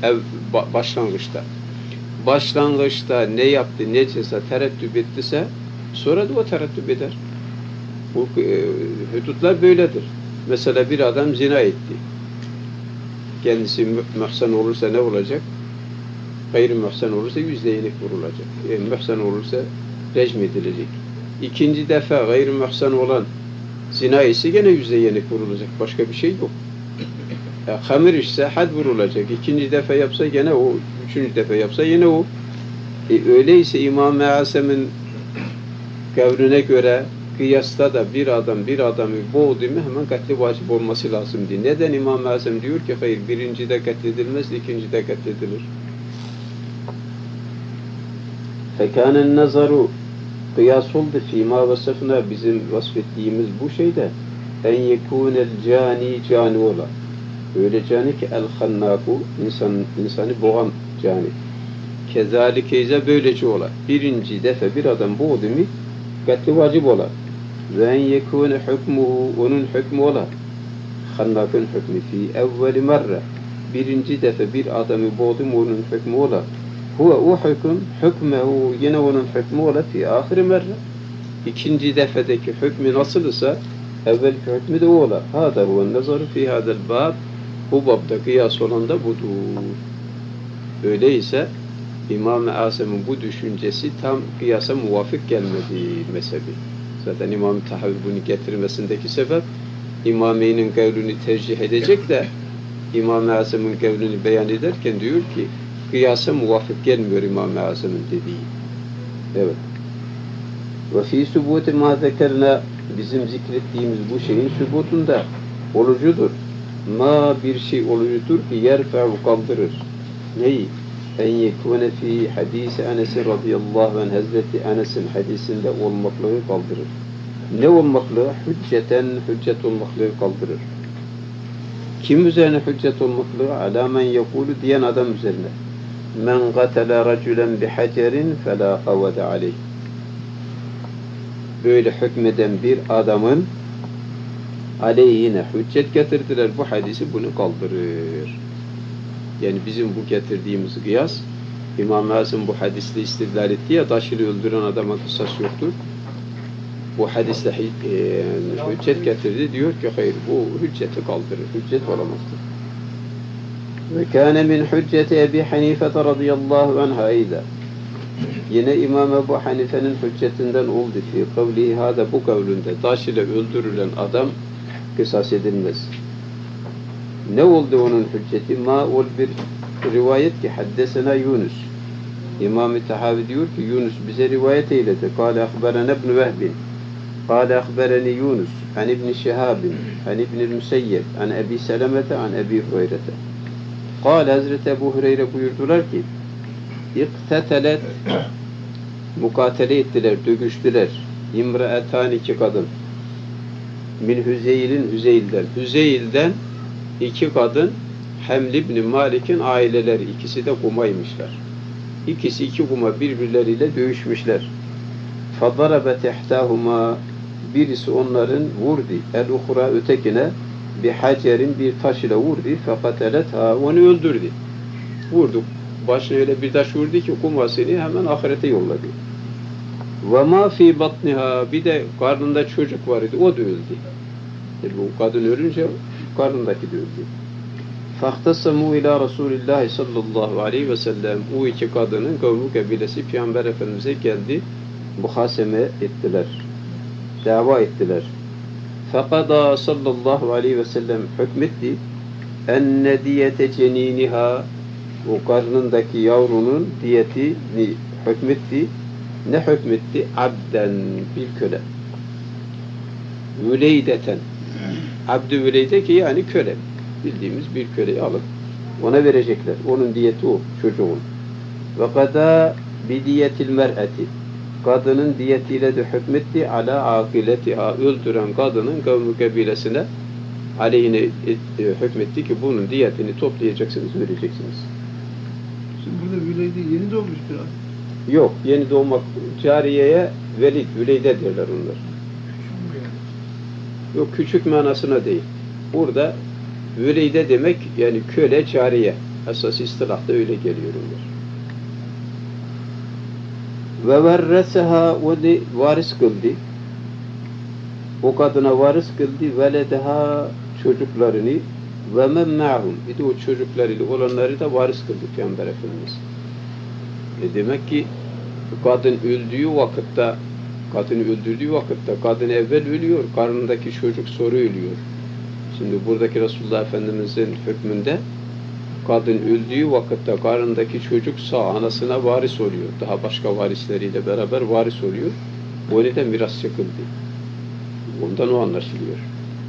başlangıçta ne yaptı, ne ceza tereddüt ettiyse sonra da o tereddüt eder. Bu hudutlar böyledir. Mesela bir adam zina etti. Kendisi mühsen olursa ne olacak? Gayrimühsen olursa 100 değnek vurulacak. Mühsen olursa rejim edilecek. İkinci defa gayrimühsen olan zina ise gene 100 değnek vurulacak. Başka bir şey yok. Hamir ise had vurulacak. İkinci defa yapsa gene o, üçüncü defa yapsa yine o. Öyleyse İmam-ı Azam'ın kavline göre kıyasta da bir adamı boğdu mu hemen katli vacip olması lazım diye. Neden İmam-ı Azam diyor ki hayır, birinci de katledilmez, ikinci de katledilir. Fekânen nazaru, kıyas oldu fîmâ vasıfına, bizim vasfettiğimiz bu şeyde en yekûnel cani ola. Öyle cani ki el-hannâku, insanı boğan cani. Kezâlikeyze böylece ola. Birinci defa bir adam boğdu mu katli vacip ola. Ve en yekûne hükmuhu, onun hükmü ola. Hannâkın hükmü fî evveli merre. Birinci defa bir adamı boğdu mu onun hükmü ola. Huve o hükmehu, yine onun hükmü ola fî ahir merre. İkinci defadaki hükmü nasılsa evvelki hükmü de ola. Hâdâ huven nazaru fî hâdel bâb. Bu babda kıyas olan da budur. Öyleyse İmam-ı Azam'ın bu düşüncesi tam kıyasa muvafık gelmedi mezhebi. Zaten İmam-ı Tahavi bunu getirmesindeki sebep İmameyn'in kavlini tercih edecek de İmam-ı Azam'ın kavlini beyan ederken diyor ki kıyasa muvafık gelmiyor İmam-ı Azam'ın dediği. Evet. Ve fî sübûti mâ zekerna, bizim zikrettiğimiz bu şeyin sübutunda olucudur. Ma bir şey olucudur ki yerfe'u kaldırır. Neyi? en yekune fi hadisi Enes radıyallahu anh Hazreti Enes'in hadisinde olmaklığı kaldırır. Ne olmaklığı? Hüccet olmaklığı kaldırır. Kim üzerine hüccet olmaklığı? Alâ men yekûlü diyen adam üzerine. Men gatele racülen bihacerin felâ kavvede aleyh. Böyle hükmeden bir adamın aleyhine hüccet getirdiler. Bu hadisi bunu kaldırır. Yani bizim bu getirdiğimiz kıyas, İmam Azim bu hadisle istidlal etti ya, taşını öldüren adama kısas yoktur. Bu hadisle hüccet getirdi. Diyor ki hayır, bu hücceti kaldırır. Hüccet olamazdır. Ve kâne min hücceti Ebi Hanife radıyallahu anha ayda. Yine İmam Ebu Hanife'nin hüccetinden oldu fi kavlihi hâda, bu kavlünde taş ile öldürülen adam kısas edilmez. Ne oldu onun hücceti? Ma ol bir rivayet ki haddesena Yunus. İmam-ı Tahavi diyor ki Yunus bize rivayet eyledi. Kâle akberene ibn Vehbin. Kâle akbereni Yunus. An ibn Şihabin. An ibn Müseyyed. An Ebi Selemete. An Ebi Hureyre'te. Kâle Hazreti Ebu Hureyre buyurdular ki İktetelet mukatele ettiler, dövüştüler. İmraetan, iki kadın. Min Hüzeyl'den iki kadın Heml ibn Malik'in aileleri, ikisi de kumaymışlar. İkisi iki kuma birbirleriyle dövüşmüşler. فَضَرَبَ تَحْتَاهُمَا, birisi onların vurdu. El-uhra, ötekine bir hacerin, bir taş ile vurdu. فَقَتَلَتْهَا, onu öldürdü. Vurdu. Başına öyle bir taş vurdu ki kumasını hemen ahirete yolladı. وَمَا فِي بَطْنِهَا, bir de karnında çocuk var idi. O da öldü. Bu kadın ölünce karnındaki de öldü. فَاخْتَصَمُوا اِلَى رَسُولِ اللّٰهِ sallallahu aleyhi ve sellem. O iki kadının kavmu kabilesi Peygamber Efendimiz'e geldi. Muhaseme ettiler. Dava ettiler. فَقَضَى sallallahu aleyhi ve sellem hükmetti. اَنَّ دِيَةَ جَن۪ينِهَا, o karnındaki yavrunun diyetini hükmetti. Ne hükmetti? Abden, bir köle. Üleydeten. Abdü üleyde ki yani köle. Bildiğimiz bir köleyi alıp ona verecekler. Onun diyeti o, çocuğun. Ve kada bidiyetil mer'eti, kadının diyetiyle de hükmetti ala akiletiha, öldüren kadının kavmi kabilesine aleyhine hükmetti ki bunun diyetini toplayacaksınız, vereceksiniz. Şimdi burada Vüleyde yeni doğmuş biraz. Yok, yeni doğmak, cariyeye velid, Vüleyde derler onlar. Yok, küçük manasına değil. Burada Vüleyde demek yani köle, cariye. Esas istilahda öyle geliyor onlar. Ve verreseha, o de varis kıldı. O kadına varis kıldı. Veledeha, çocuklarını. Ve men ma'hum, bir de o çocuklarıyla olanları da varis kıldı Peygamber Efendimiz. Demek ki kadın öldüğü vakitte, kadını öldürdüğü vakitte kadın evvel ölüyor, karnındaki çocuk sonra ölüyor. Şimdi buradaki Resulullah Efendimiz'in hükmünde kadın öldüğü vakitte karnındaki çocuk sağ, anasına varis oluyor. Daha başka varisleriyle beraber varis oluyor. O neden miras çekildi. Ondan o anlaşılıyor.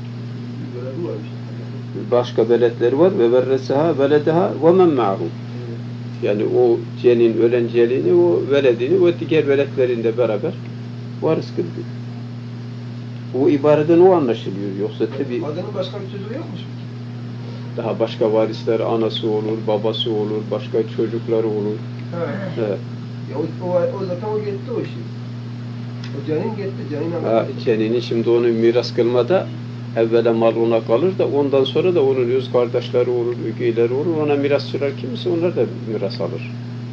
Başka beletleri var. Ve verreseha veledeha ve men ma'hum. Yani o cenin, ölen celini, o veledini, o diğer veletlerinde beraber varis kıldı. O ibareden o anlaşılıyor. Yoksa tabi Kadının başka bir çocuğu yokmuş mu? daha başka varisler, anası olur, babası olur, başka çocukları olur. He. Evet. Ya o zaten o gitti o şimdi. O cenin gitti, Cenini şimdi onu miras kılmada evvela mal ona kalır da ondan sonra da onun yüz kardeşleri olur, ügeyleri olur. Ona miras sürer kimse onlar da miras alır.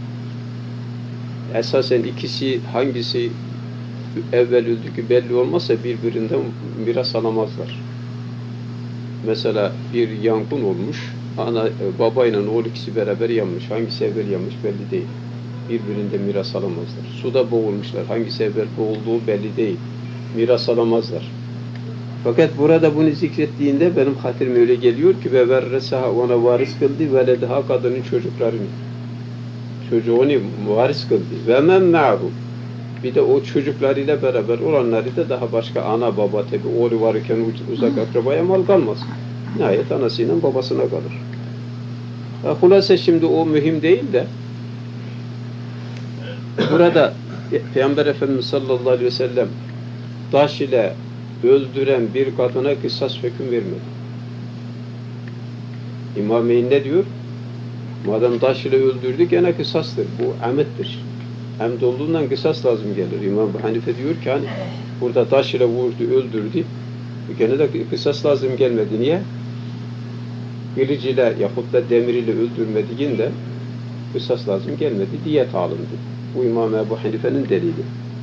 Esasen ikisi hangisi evvel öldüğü belli olmazsa birbirinden miras alamazlar. Mesela bir yangın olmuş, babayla oğul ikisi beraber yanmış. Hangisi evvel yanmış belli değil. Birbirinden miras alamazlar. Suda boğulmuşlar. Hangisi evvel boğulduğu belli değil. Miras alamazlar. Fakat burada bunu zikrettiğinde benim hatırıma öyle geliyor ki ve verresaha, ona varis kıldı ve daha kadının çocuklarını. Çocuğunu varis kıldı. Ve men ma'hu. Bir de o çocuklarıyla beraber olanları da daha başka ana baba tabi oğlu varken uzak akrabaya mal kalmaz. Nihayet anasıyla babasına kalır. Hulasa şimdi o mühim değil de Burada Peygamber Efendimiz sallallahu aleyhi ve sellem taş ile öldüren bir kadına kısas hüküm vermedi. İmameyn ne diyor? Madem taş ile öldürdü gene kısastır. Bu amettir. Emd olduğundan kısas lazım gelir. İmam Hanife diyor ki hani burada taş ile vurdu, öldürdü. Gene de kısas lazım gelmedi. Niye? Kılıç ile yahut da demir ile öldürmediğinde kısas lazım gelmedi. Diyet alındı. Bu İmam Ebu Hanife'nin delili.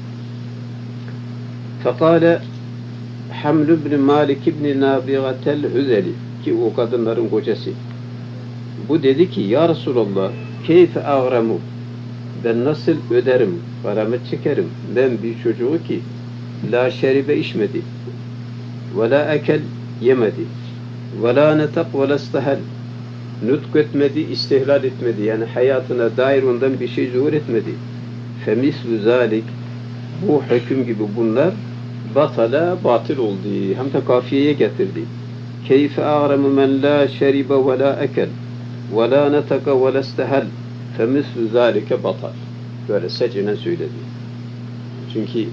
Fekale Hamlu ibn Malik ibn Nabigatel Hüzeli ki o kadınların kocası. Bu dedi ki ya Resulallah keyfe ağramu ben nasıl öderim, garamet çekerim ben bir çocuğu ki la şeribe içmedi ve la ekel yemedi ve la netak ve la istahal nutk etmedi, istihlal etmedi yani hayatına dair ondan bir şey zuhur etmedi femislu zalik bu hüküm gibi bunlar batala batıl oldu hem de kafiyeye getirdi keyfe ağramu men la şeribe ve la ekel وَلَا نَتَكَ وَلَا اسْتَهَلْ فَمِثْلُ ذَٰلِكَ batal. Böyle secinen söyledi. Çünkü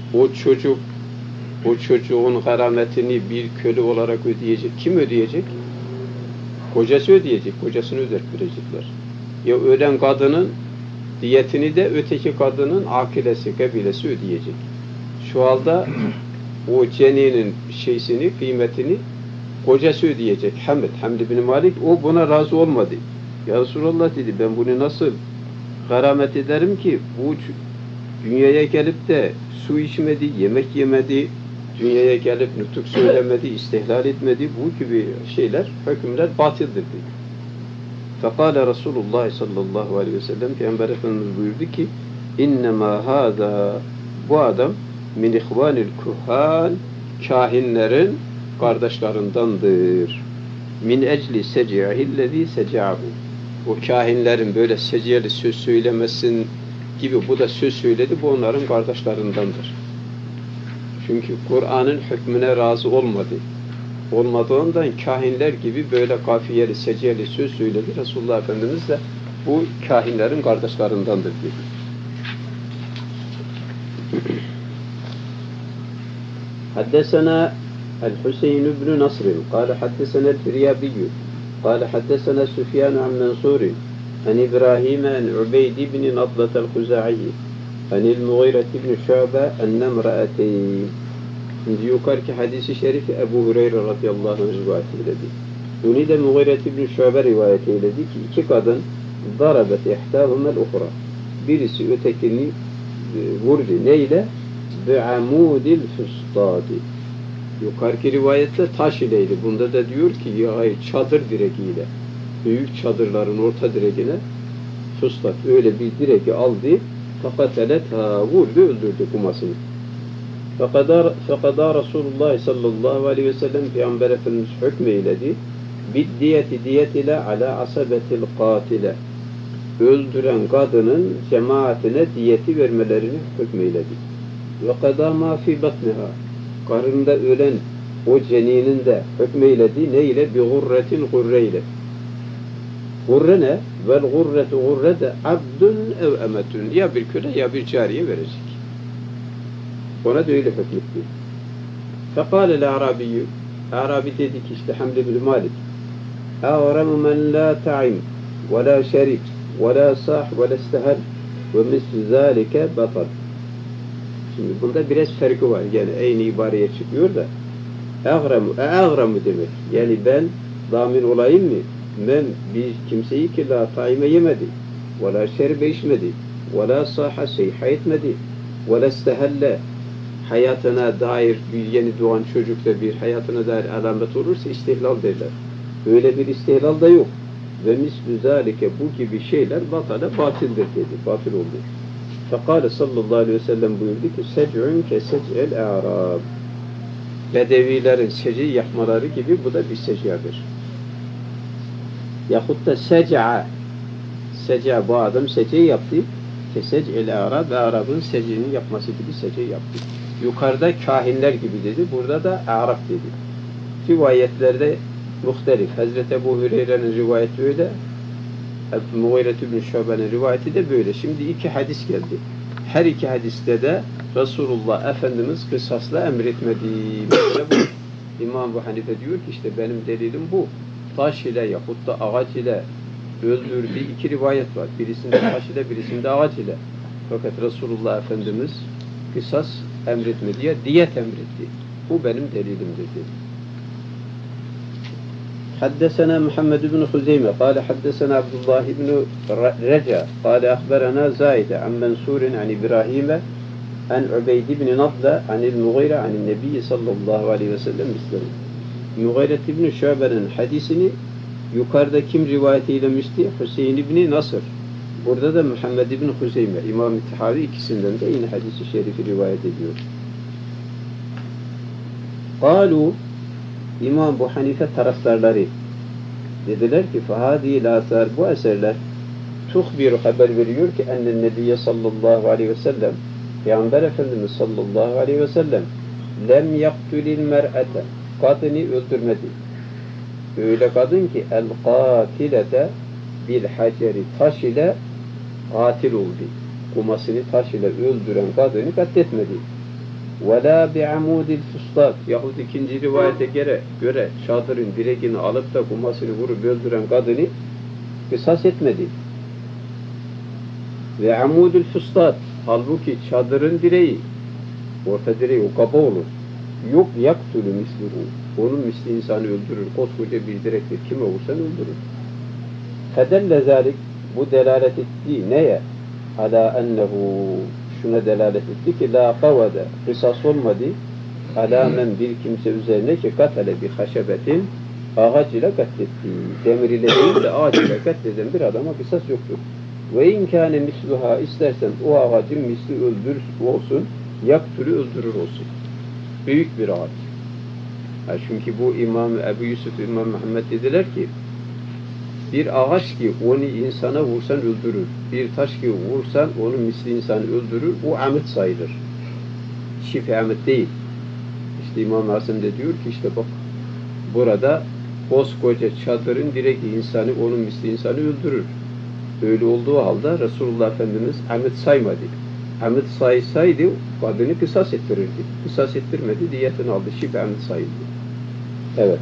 o çocuğun garametini bir köle olarak ödeyecek. Kim ödeyecek? Kocası ödeyecek. Kocasını ödettirecekler. Ya ölen kadının diyetini de öteki kadının akilesi, kabilesi ödeyecek. Şu halde o ceninin kıymetini kocası ödeyecek. Hamd bin Malik o buna razı olmadı. Ya Resulallah dedi ben bunu nasıl garamet ederim ki bu dünyaya gelip de su içmedi, yemek yemedi, dünyaya gelip nutuk söylemedi, istihlal etmedi. Bu gibi hükümler batıldır dedi. Fekale Resulullah sallallahu aleyhi ve sellem Peygamber Efendimiz buyurdu ki innema hâzâ bu adam min ihvanil kuhân kahinlerin kardeşlerindendir. Min ecli secihillezî secâhu. O kahinlerin böyle seciyeli söz söylemesin gibi bu da söz söyledi. Bu onların kardeşlerindendir. Çünkü Kur'an'ın hükmüne razı olmadı. Olmadığından kahinler gibi böyle kafiyeli, seciyeli söz söyledi. Resulullah Efendimiz de bu kahinlerin kardeşlerindendir dedi. Haddesena الحسين بن نصر قال حدثنا الفريابي قال حدثنا سفيان عن منصور عن إبراهيم عن عبيد بن نضلة الخزاعي عن المغيرة بن شعبة أن امرأتين yukarıki hadisi şerifi Ebu Hureyre radıyallahu anh rivayet eyledi. Bunu da Muğiret ibn Şuabe rivayet eyledi ki iki kadın darabet ihtâhumel uhra birisi ötekini vurdu. Neyle? Bi'amudil fustâdi. Yukarıki rivayette taş ileydi. Bunda da diyor ki çadır direğiyle. Büyük çadırların orta direğine fustat öyle bir direği aldı. Fakatelet vurdu öldürdü kumasını. Fekada Resulullah sallallahu aleyhi ve sellem Peygamber Efendimiz hükmeyledi. Diyet ile ala asabetil katile. Öldüren kadının cemaatine diyeti vermelerini hükmeyledi. Ve kada ma fi batniha. Karında ölen o ceninin de hükmeyledi. Ne ile? Bi gurretin gurreyle. Gurre ne? Vel gurretu gurre de abdun ev emetun. Ya bir köle ya bir cariye verecek. Ona da öyle hükmetti. Fekâlel Arabiyyü. Arabi dedi ki işte Hamd bin Malik. Ağramu men la ta'im ve la şerik ve la sah ve la istehal ve misl zâlike batal. Şimdi bunda biraz farkı var. Yani aynı ibareye çıkıyor da ağramu demek. Yani ben damin olayım mı? Ben bir kimseyi ki la taime yemedi ve la şerbe içmedi ve la saha seyha etmedi ve la istehelle hayatına dair bir yeni doğan çocukta bir hayatına dair alamet olursa istihlal derler. Öyle bir istihlal da yok. Ve mislü zâlike bu gibi şeyler batıldır dedi. Batıl oldu. Fekâle sallallahu aleyhi ve sellem buyurdu ki sec'ün ke sec'el a'rab. Bedevilerin seci yapmaları gibi bu da bir secyadır. Yahut da sec'a bu adam seciyi yaptı. Ke sec'el a'rab ve Arap'ın secinin yapması gibi seciyi yaptı. Yukarıda kahinler gibi dedi. Burada da Arap dedi. Rivayetlerde muhtelif. Hazreti Ebu Hüreyre'nin rivayeti öyle. Mughire ibn Şube'nin rivayeti de böyle. Şimdi iki hadis geldi. Her iki hadiste de Resulullah Efendimiz kısasla emretmediği. Mesela bu. İmam Ebu Hanife diyor ki işte benim delilim bu. Taş ile yahut da ağaç ile öldürdüğü iki rivayet var. Birisinde taş ile, birisinde ağaç ile. Fakat Resulullah Efendimiz kısas emretmedi ya diyet emretti. Bu benim delilimdir dedi. حدثنا محمد بن خزيمة قال حدثنا عبد الله بن رجاء قال أخبرنا زايد عن منصور عن إبراهيم عن عبيد بن نضلة عن المغيرة عن النبي صلى الله عليه وسلم مثله. Mughire ibn Şube'nin hadisini yukarıda kim rivayet eylemişti? Hüseyin ibn Nasr. Burada da Muhammed ibn Huzeyme, İmam-ı Tahavi ikisinden de yine hadisi şerifi rivayet ediyor. Kalu İmam Ebu Hanife taraftarları dediler ki fahadi lasar bu eserler tuhbiru haber veriyor ki ennen nebiyye sallallahu aleyhi ve sellem Peygamber Efendimiz sallallahu aleyhi ve sellem lem yaktulil mer'ete kadını öldürmedi. Öyle kadın ki el katilete bil haceri taş ile katil oldu. Kumasını taş ile öldüren kadını katletmedi. وَلَا بِعَمُودِ الْفُسْطَاتِ yahut ikinci rivayete göre çadırın direğini alıp da kumasını vurup öldüren kadını kısas etmedi. Ve amudul fustat halbuki çadırın direği orta direği o kaba olur. Yok yaktülü mislihu. Onun misli insanı öldürür. Koskoca bir direktir. Kime vursan öldürür. Fedelle zalik bu delalet ettiği neye? Ala ennehu şuna delalet etti ki la kavade kısas olmadı ala men bir kimse üzerine ki katale bir haşebetin ağaç ile katletti. Demir ile değil de ağaç ile katleden bir adama kısas yoktur. Ve inkâne misluha istersen o ağacın misli öldür olsun yaktülü öldürür olsun. Büyük bir ağaç. Yani çünkü bu İmam Ebu Yusuf, İmam Muhammed dediler ki bir ağaç ki onu insana vursan öldürür. Bir taş ki vursan onun misli insanı öldürür. Bu amet sayılır. Şife amet değil. İşte İmam Hasan de diyor ki işte bak burada koskoca çadırın direkt insanı onun misli insanı öldürür. Öyle olduğu halde Resulullah Efendimiz amet saymadı. Amet saysaydı kadını kısas ettirirdi. Kısas ettirmedi, diyetini aldı. Şife amet sayıldı. Evet.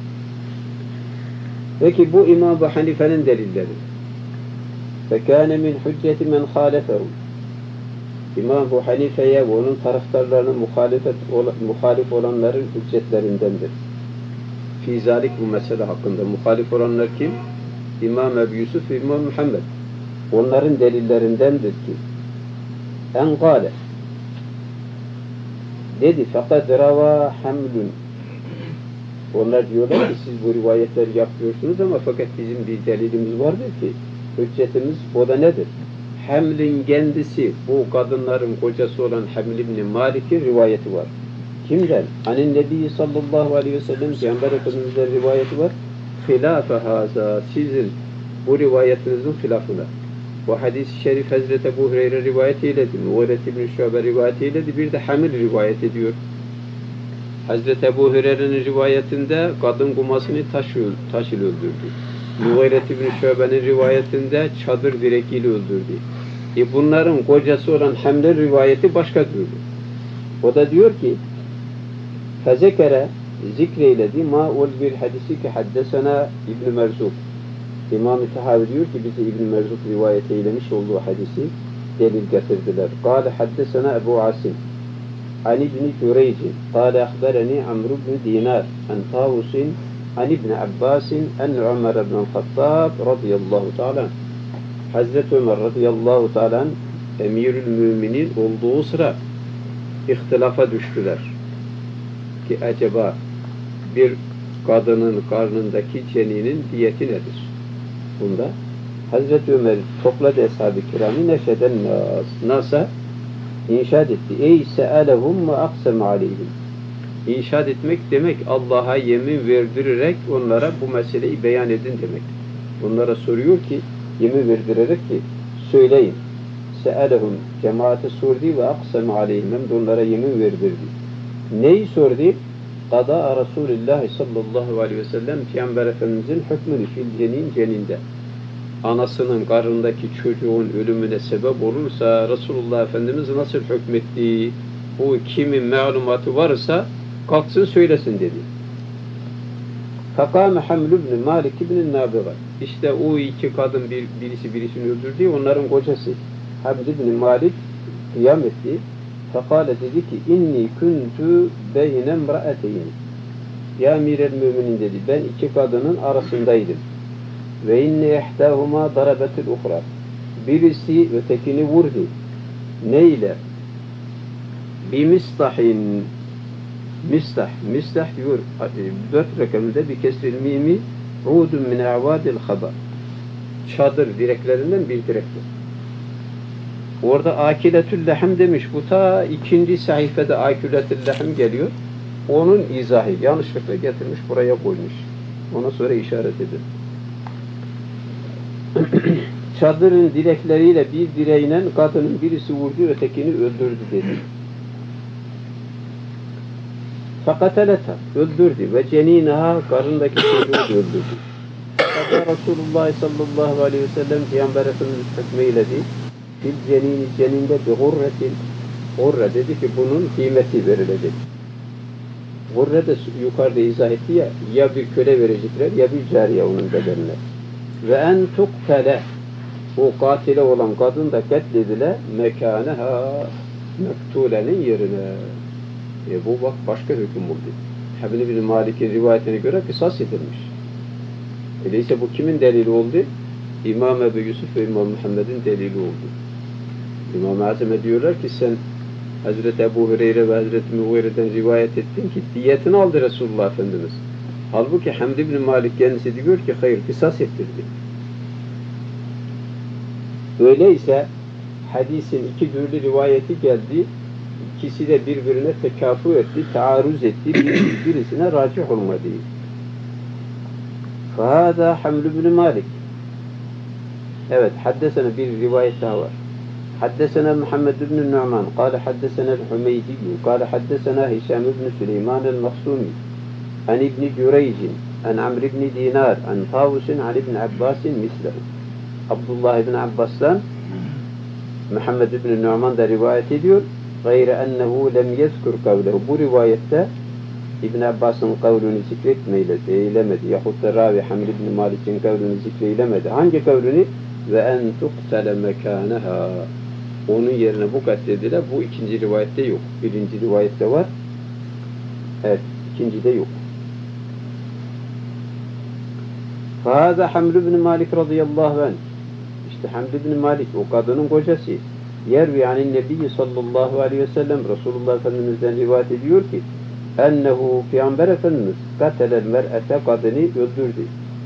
Peki bu İmam Ebu Hanife'nin delilleri. فَكَانَ مِنْ حُجَّةِ مَنْ خَالَفَهُ İmam Ebu Hanife'ye ve onun taraftarlarına muhalif olanların hüccetlerindendir. Fizalik bu mesele hakkında. Muhalif olanlar kim? İmam Ebu Yusuf ve İmam Muhammed. Onların delillerindendir ki en gâle dedi fakat rava hamlun. Onlar diyorlar ki siz bu rivayetleri yapıyorsunuz ama fakat bizim bir delilimiz vardır ki hüccetimiz o da nedir? Hamlin kendisi bu kadınların kocası olan Haml ibn Malik'in rivayeti var. Kimden? Anin Nebi sallallahu aleyhi ve sellem Peygamber Efendimiz'den rivayeti var. Hilâfe hâzâ sizin bu rivayetinizin hilafına. Bu hadis-i şerif Hazreti Ebu Hureyre rivayet eyledi. Mughire ibn Şube rivayet eyledi. Bir de Hamil rivayet ediyor. Hazreti Ebu Hureyre'nin rivayetinde kadın kumasını taş ile öldürdü. Mughire ibn Şube'nin rivayetinde çadır direğiyle öldürdü. Bunların kocası olan Hamil'in rivayeti başka türlü. O da diyor ki fezekere zikreyledi ma ol bir hadisi ki haddesena İbn Merzuk. İmam-ı Tahavi diyor ki bize İbn Merzuk rivayet eylemiş olduğu hadisi delil getirdiler. Kâle haddesena Ebu Asim an İbn Cüreyci kâle ahbereni Amr ibn Dinar an Tavus'in an İbn Abbas'in en Ömer ibn Hattab radıyallahu ta'ala Hazreti Ömer radıyallahu ta'ala emirül müminin olduğu sıra ihtilafa düştüler ki acaba bir kadının karnındaki ceninin diyeti nedir? Bunda Hazreti Ömer topladı ashab-ı kiramı neşeden nasa inşaat etti. Ey se'alehum ve aksem aleyhim. İnşaat etmek demek Allah'a yemin verdirerek onlara bu meseleyi beyan edin demek. Onlara soruyor ki yemin verdirerek ki söyleyin. Se'alehum cemaate sordu ve aksem aleyhim hem de onlara yemin verdirdi. Neyi sordu? Kada Resulullah sallallahu aleyhi ve sellem Peygamber Efendimizin hükmünü fil cenin ceninde. anasının karnındaki çocuğun ölümüne sebep olursa Resulullah Efendimiz nasıl hükmetti? Bu kimin malumatı varsa kalksın söylesin dedi. Fakame Hamlu ibn Malik ibn Nabiga. İşte o iki kadın birisi birisini öldürdü. Onların kocası Hamlu ibn Malik kıyam etti. Fakale dedi ki inni kuntu beyne imra'ateyni. Ya Emirel Müminin dedi. Ben iki kadının arasındaydım. Ve inne ihtahuma darabetil uhra. Birisi ötekini vurdu. Neyle? Bimistahin. Mistah diyor 4 rakamında bir kesril mimi udun min avadil habar. Çadır direklerinden bir direktir. Orada akiletül lehem demiş. Bu ta 2. sayfada akiletül lehem geliyor. Onun izahı yanlışlıkla getirmiş buraya koymuş. Ona sonra işaret edin. Çadırın direkleriyle bir direğine kadının birisi vurdu, ötekini öldürdü dedi. Fakateleta öldürdü ve ceninaha karındaki çocuğu öldürdü. Fakat Resulullah sallallahu aleyhi ve sellem Peygamber Efendimiz hükmeyledi. Fil ceninde bir hurretin. Hurre dedi ki bunun kıymeti verilecek. Hurre de yukarıda izah etti ya, ya bir köle verecekler ya bir cariye onun bedeline. Ve en tuktele o katile olan kadın da katlediler mekaneha mektulenin yerine. Bu bak başka hüküm buldu. Habib bin Malik'in rivayetine göre kısas edilmiş. Öyleyse bu kimin delili oldu? İmam Ebu Yusuf ve İmam Muhammed'in delili oldu. İmam-ı Azam'a diyorlar ki sen Hazreti Ebu Hureyre ve Hazreti Muğire'den rivayet ettin ki diyetini aldı Resulullah Efendimiz. Halbuki Hamd bin Malik kendisi diyor ki hayır kısas ettirdi. Öyleyse hadisin iki türlü rivayeti geldi. İkisi de birbirine tekafü etti, taarruz etti, birisine racih olmadı. فَهَذَا حَمْلُ بْنُ Malik. Evet, haddesena bir rivayet daha var. حدثنا محمد بن النعمان قال حدثنا الحميدي قال حدثنا هشام بن سليمان المخزومي عن ابن جريج عن عمرو بن دينار عن طاووس عن ابن عباس مثله. Abdullah ibn Abbas'tan Muhammed ibn Nu'man da rivayet ediyor. Gayre ennehu lem yezkur kavlehu. Bu rivayette İbn Abbas'ın kavlunu zikretmeylemedi. Yahut da Ravi Hamd ibn Malik'in kavlunu zikreylemedi. Hangi kavlunu? Ve en tuktele mekâneha. Onun yerine bu katlediler. Bu ikinci rivayette yok. Birinci rivayette var. Evet, ikincide yok. فَهَذَا حَمْلُ بْنِ مَالِكْ رَضِيَ اللّٰهُ عَنْهُ. İşte Hamd ibn Malik o kadının kocası. Yervi yani Nebi sallallahu aleyhi ve sellem Resulullah Efendimiz'den rivayet ediyor ki ennehu Peygamber Efendimiz katelel mer'ete kadını öldürdü.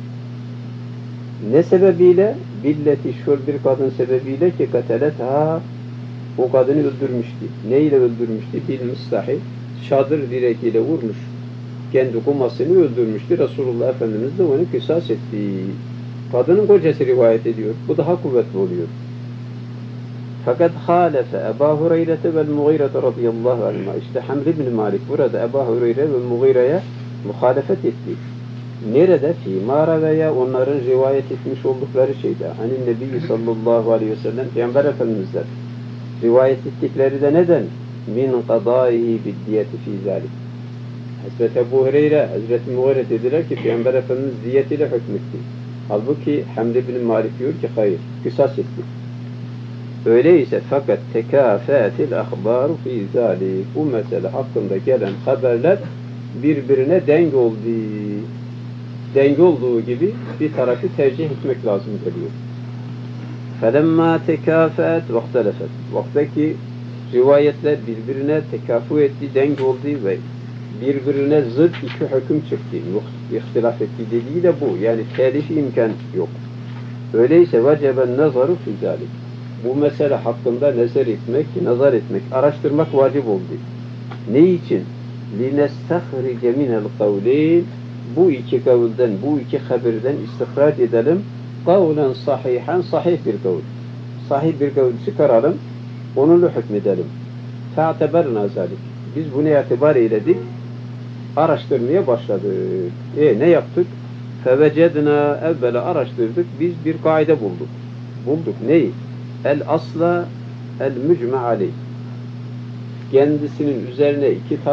Ne sebebiyle? Billeti şöyle bir kadın sebebiyle ki kateletha o kadını öldürmüştü. Neyle öldürmüştü? Bil mistahi çadır direkiyle vurmuş. Kendi kumasını öldürmüştü. Resulullah Efendimiz de onu kısas etti. Kadının kocası rivayet ediyor. Bu daha kuvvetli oluyor. Fakat halefe Ebu Hureyre ve Muğire radıyallahu anhuma. İşte Hamd ibn Malik burada Ebu Hureyre ve Muğire'ye muhalefet etti. Nerede? Fîmâ veya onların rivayet etmiş oldukları şeyde. Hani Nebi sallallahu aleyhi ve sellem Peygamber Efendimiz'den rivayet ettikleri de neden? Min qadâihi biddiyeti fî zâlik. Hazreti Ebu Hureyre, Hazreti Muğire dediler ki Peygamber Efendimiz diyetiyle hükmetti. Halbuki Hamd ibn Malik diyor ki hayır, kısas etti. Öyleyse fakat tekâfetil ahbâru fî zâlik. Bu mesele hakkında gelen haberler birbirine denk oldu. Denge olduğu gibi bir tarafı tercih etmek lazım geliyor. فَلَمَّا تَكَافَتْ وَاخْتَلَفَتْ. Vaktaki rivayetler birbirine tekafü etti, denk oldu ve birbirine zıt iki hüküm çıktı. İhtilaf etti dediği de bu. Yani telif imkan yok. Öyleyse وَجَبَ النَّظَرُ فِي ذَلِكَ. Bu mesele hakkında nazar etmek, araştırmak vacip oldu. Ne için? لِنَسْتَخْرِجَ مِنَ الْقَوْلِينَ. Bu iki kavulden, bu iki haberden istihraç edelim. Kavlen sahihan, sahih bir kavul. Sahih bir kavul çıkaralım, onunla hükmedelim. Fe'teberna zalik. Biz bunu itibar eyledik, araştırmaya başladık. Ne yaptık? Fevecedna evvela araştırdık. Biz bir kaide bulduk. Bulduk. Neyi? El asla el mücme aleyh. Kendisinin üzerine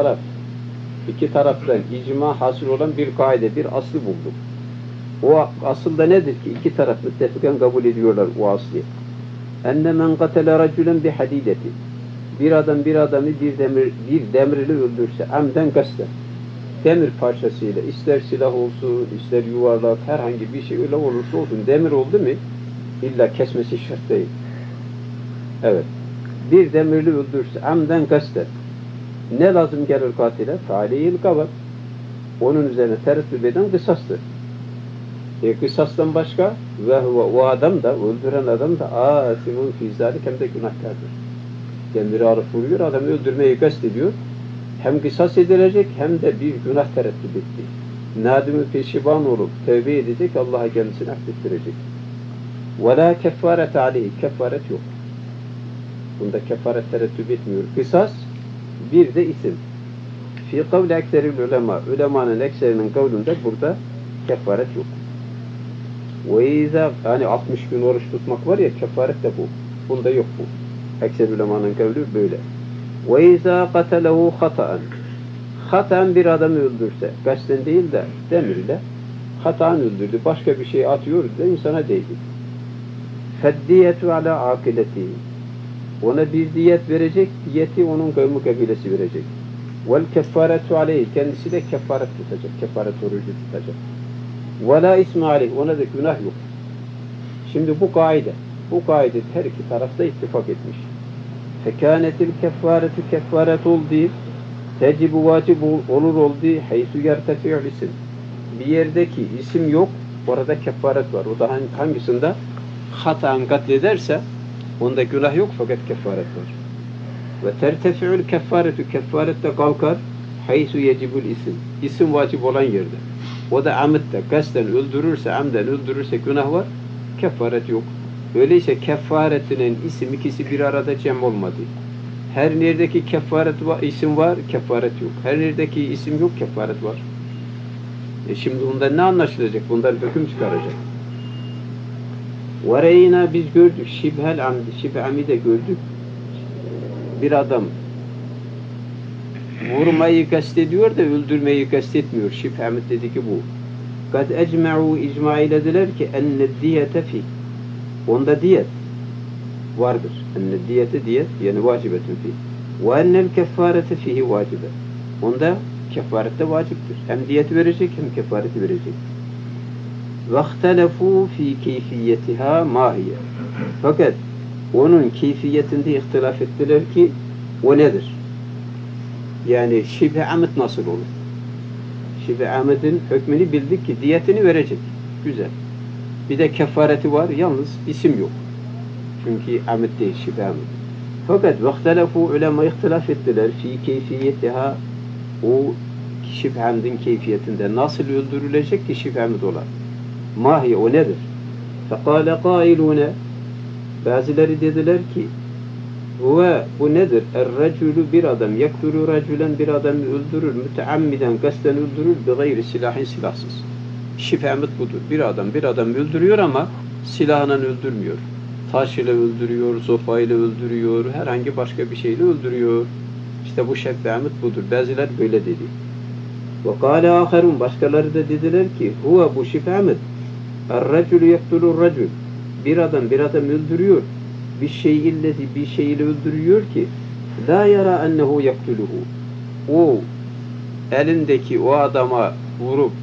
iki taraftan icma hasıl olan bir kaide, bir aslı bulduk. O asıl da nedir ki? İki taraf müttefiken kabul ediyorlar o aslı. Enne men katele racülen bi hadideti. Bir adam bir adamı bir demirle öldürse amden kasten. Demir parçasıyla, ister silah olsun, ister yuvarlak, herhangi bir şey öyle olursa olsun, demir oldu mu illa kesmesi şart değil. Evet. Bir demirli öldürse amden kasten. Ne lazım gelir katile? Fâleyil kavat. Onun üzerine tereddüt eden kısastır. Kısastan başka ve o adam da, öldüren adam da âsimun fî zâlik hem de günahkardır. Demiri alıp vuruyor, adamı öldürmeyi kastediyor. Hem kısas edilecek hem de bir günah tereddüt etti. Nadimi peşiban olup tevbe edecek, Allah'a kendisini affettirecek. وَلَا كَفَّارَةَ عَلَيْهِ. Kefaret yok. Bunda kefaret tereddüt etmiyor. Kısas, bir de isim. Fî kavli ekseril ulema. Ulemanın ekserinin kavlunda burada kefaret yok. وَاِذَا hani 60 gün oruç tutmak var ya, kefaret de bu. Bunda yok bu. Ekser ulemanın kavli böyle. وَاِذَا قَتَلَهُ خَطَأً. Hataen bir adamı öldürse, kasten değil de demirle hataen öldürdü. Başka bir şey atıyor da insana değdi. فَدِّيَةُ عَلَى عَاقِلَتِهِ. Ona bir diyet verecek, diyeti onun kavmi kabilesi verecek. وَالْكَفَّارَةُ عَلَيْهِ. Kendisi de kefaret tutacak, kefaret orucu tutacak. وَلَا اِسْمَ عَلَيْهِ. Ona da günah yok. Şimdi bu kaide her iki tarafta ittifak etmiş. فَكَانَتِ الْكَفَّارَةُ kefaret oldu, tecibu vacip olur oldu, haysu yertefi'l isim. Bir yerdeki isim yok, orada kefaret var. O da hangisinde? Hataen katlederse, onda günah yok fakat kefaret var. Ve tertefi'l kefaretu. Kefaret de kalkar, haysu yecibul isim. İsim vacip olan yerde. O da amette, kasten öldürürse, amden öldürürse günah var, kefaret yok. Öyleyse kefaretinin isim ikisi bir arada cem olmadı. Her neredeki kefaret var, isim var, kefaret yok. Her neredeki isim yok, kefaret var. Şimdi bundan ne anlaşılacak? Bundan hüküm çıkaracak. Vareyna biz gördük, şibhel amdi, şibhami de gördük. Bir adam vurmayı kastediyor da öldürmeyi kastetmiyor. Şibhami dedi ki bu. Kad ecme'u icma eylediler ki enne diyete fi. Onda diyet vardır. Enne diyete diyet yani vacibetün fi. Ve ennel kefarete fihi vacibe. Onda kefaret de vaciptir. Hem diyet verecek hem kefareti verecek. وَاخْتَلَفُوا ف۪ي كَيْفِيَّتِهَا مَاهِيَ. Fakat onun keyfiyetinde ihtilaf ettiler ki o nedir? Yani şibhe amet nasıl olur? Şibhe ametin hükmünü bildik ki diyetini verecek. Güzel. Bir de kefareti var. Yalnız isim yok. Çünkü amet değil, şibhe amet. Fakat وَاخْتَلَفُوا ulema ihtilaf ettiler ف۪ي كَيْفِيَّتِهَا o şibhe ametin keyfiyetinde nasıl öldürülecek ki şibhe amet olar? Mahiye o nedir? فَقَالَ قَائِلُونَ bazıları dediler ki bu nedir? Er-recülü bir adam yaktulu recülen bir adamı öldürür müteammiden kasten öldürür bi gayri silahın silahsız. Şifamit budur. Bir adam öldürüyor ama silahla öldürmüyor. Taş ile öldürüyor, sopa ile öldürüyor, herhangi başka bir şeyle öldürüyor. İşte bu şifamit budur. Bazıları böyle dedi. وَقَالَ آخَرُونَ başkaları da dediler ki bu şifamit Er-recülü yaktulu recül bir adam öldürüyor. Bir şeyle öldürüyor ki la yara ennehu yaktuluhu. O elindeki o adama vurup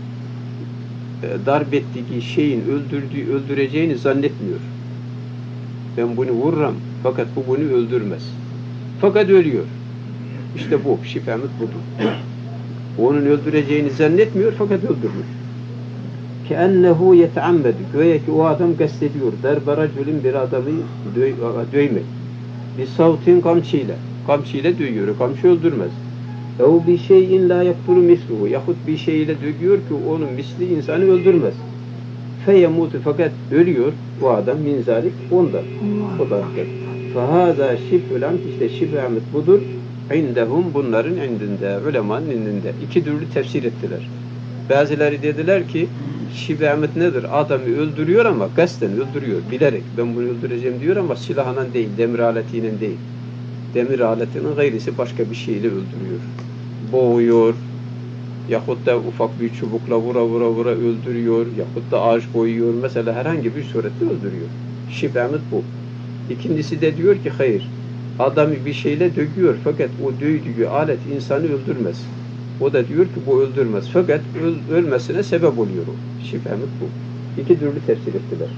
darp ettiği şeyin öldüreceğini zannetmiyor. Ben bunu vururum fakat bu bunu öldürmez. Fakat ölüyor. İşte bu şifamit budur. Onun öldüreceğini zannetmiyor fakat öldürmüş. كَأَنَّهُ يَتَعَمَّدُ Göğe ki o adam kastediyor. Darbe racülün bir adamı dövmek. Bir savtin kamçıyla dövüyor. Kamçı öldürmez. اَوْ بِشَيْءٍ لَا يَقْتُلُ مِسْلُهُ Yahut bir şeyle dövüyor ki onun misli insanı öldürmez. فَيَمُوتُ Fakat ölüyor o adam min zalik ondan. O da hakikaten. فَهَذَا شِبْهُ الْعَمْدِ İşte şibh-i amd budur. İndehum bunların indinde, ulemanın indinde. İki türlü tefsir ettiler. Bazıları dediler ki şibe amit nedir? Adamı öldürüyor ama kasten öldürüyor. Bilerek ben bunu öldüreceğim diyor ama silahla değil, demir aletiyle değil. Demir aletinin gayrisi başka bir şeyle öldürüyor. Boğuyor, yahut da ufak bir çubukla vura öldürüyor, yahut da ağaç koyuyor. Mesela herhangi bir surette öldürüyor. Şibe amit bu. İkincisi de diyor ki hayır, adamı bir şeyle döküyor fakat o dövdüğü alet insanı öldürmez. O da diyor ki bu öldürmez fakat ölmesine sebep oluyor o. Şibe amit bu. İki türlü tefsir ettiler.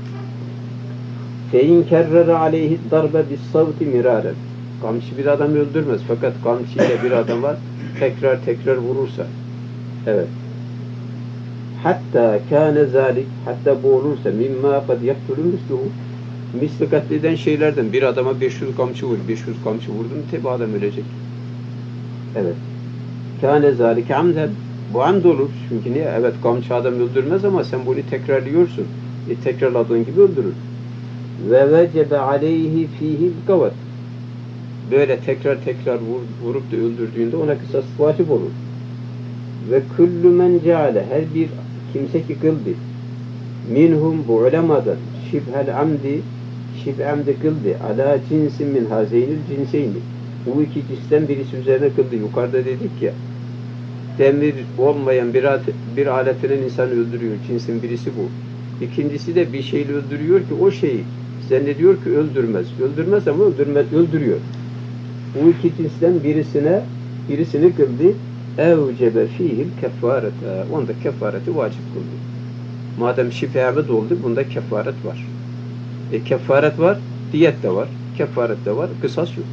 فَاِنْ كَرَّرَ عَلَيْهِ الدَّرْبَ بِالصَّوْتِ مِرَارًا Kamçı bir adam öldürmez fakat kamçıyla bir adama tekrar vurursa. Evet. Hatta kâne zâlik, hatta bu olursa mimma kad yaktulun misluhu, misli katleden şeylerden bir adama 500 kamçı vur, 500 kamçı vurdun tabi adam ölecek. Evet. Kâne zâlik amden, bu amd olur. Çünkü niye? Evet, kamçı adam öldürmez ama sen bunu tekrarlıyorsun. Tekrarladığın gibi öldürür. Ve vecebe aleyhi fîhil gavat. Böyle tekrar vurup da öldürdüğünde ona kısas vacip olur. Ve küllü men ceale, her bir kimse ki kıldı minhum, bu ulemadan şibhel amdi, şibh amdi kıldı ala cinsin min hazeynil cinseyni, bu iki cinsten birisi üzerine kıldı. Yukarıda dedik ya, demir olmayan bir aletinin insanı öldürüyor. Cinsin birisi bu. İkincisi de bir şeyle öldürüyor ki o şeyi zannediyor ki öldürmez. Öldürmez ama öldürüyor. Bu iki cinsten birisini kıldı. Evcebe fihil kefarete. Onda kefareti vacip kıldı. Madem şife amid oldu, bunda kefaret var. Kefaret var, diyet de var, kefaret de var, kısas yok.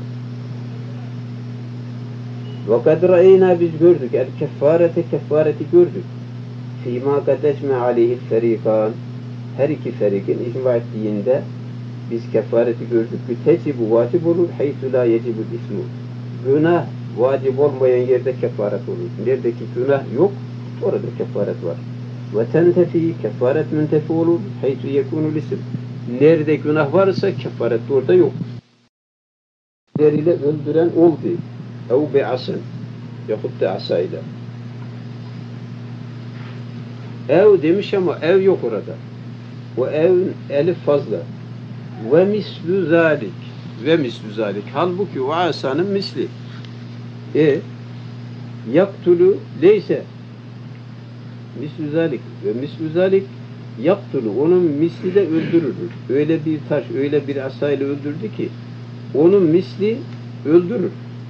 وَقَدْ رَأَيْنَا biz gördük. Kefareti gördük. فِيمَا قَدْ اَجْمَعَ عَلَيْهِ الْفَر۪يقَانِ Her iki ferikin icma ettiğinde biz kefareti gördük. Tecibu vacip olur. Haythu la yecibu ismu. Günah vacip olmayan yerde kefaret olur. Neredeki günah yok, orada kefaret var. Ve tentefi, kefaret müntefi olur. Haythu yekunul isim. Nerede günah varsa kefaret orada yok. Deriyle öldüren oldu. Ev bi'asen. Yahut da asayla. Ev demiş ama ev yok orada. O ev elif fazla. Ve mislü zalik. Halbuki o asanın misli. Yaktulu leyse mislü zalik. Ve mislü zalik yaktulu. Onun misli de öldürür. Öyle bir taş, öyle bir asayla öldürdü ki onun misli öldürür.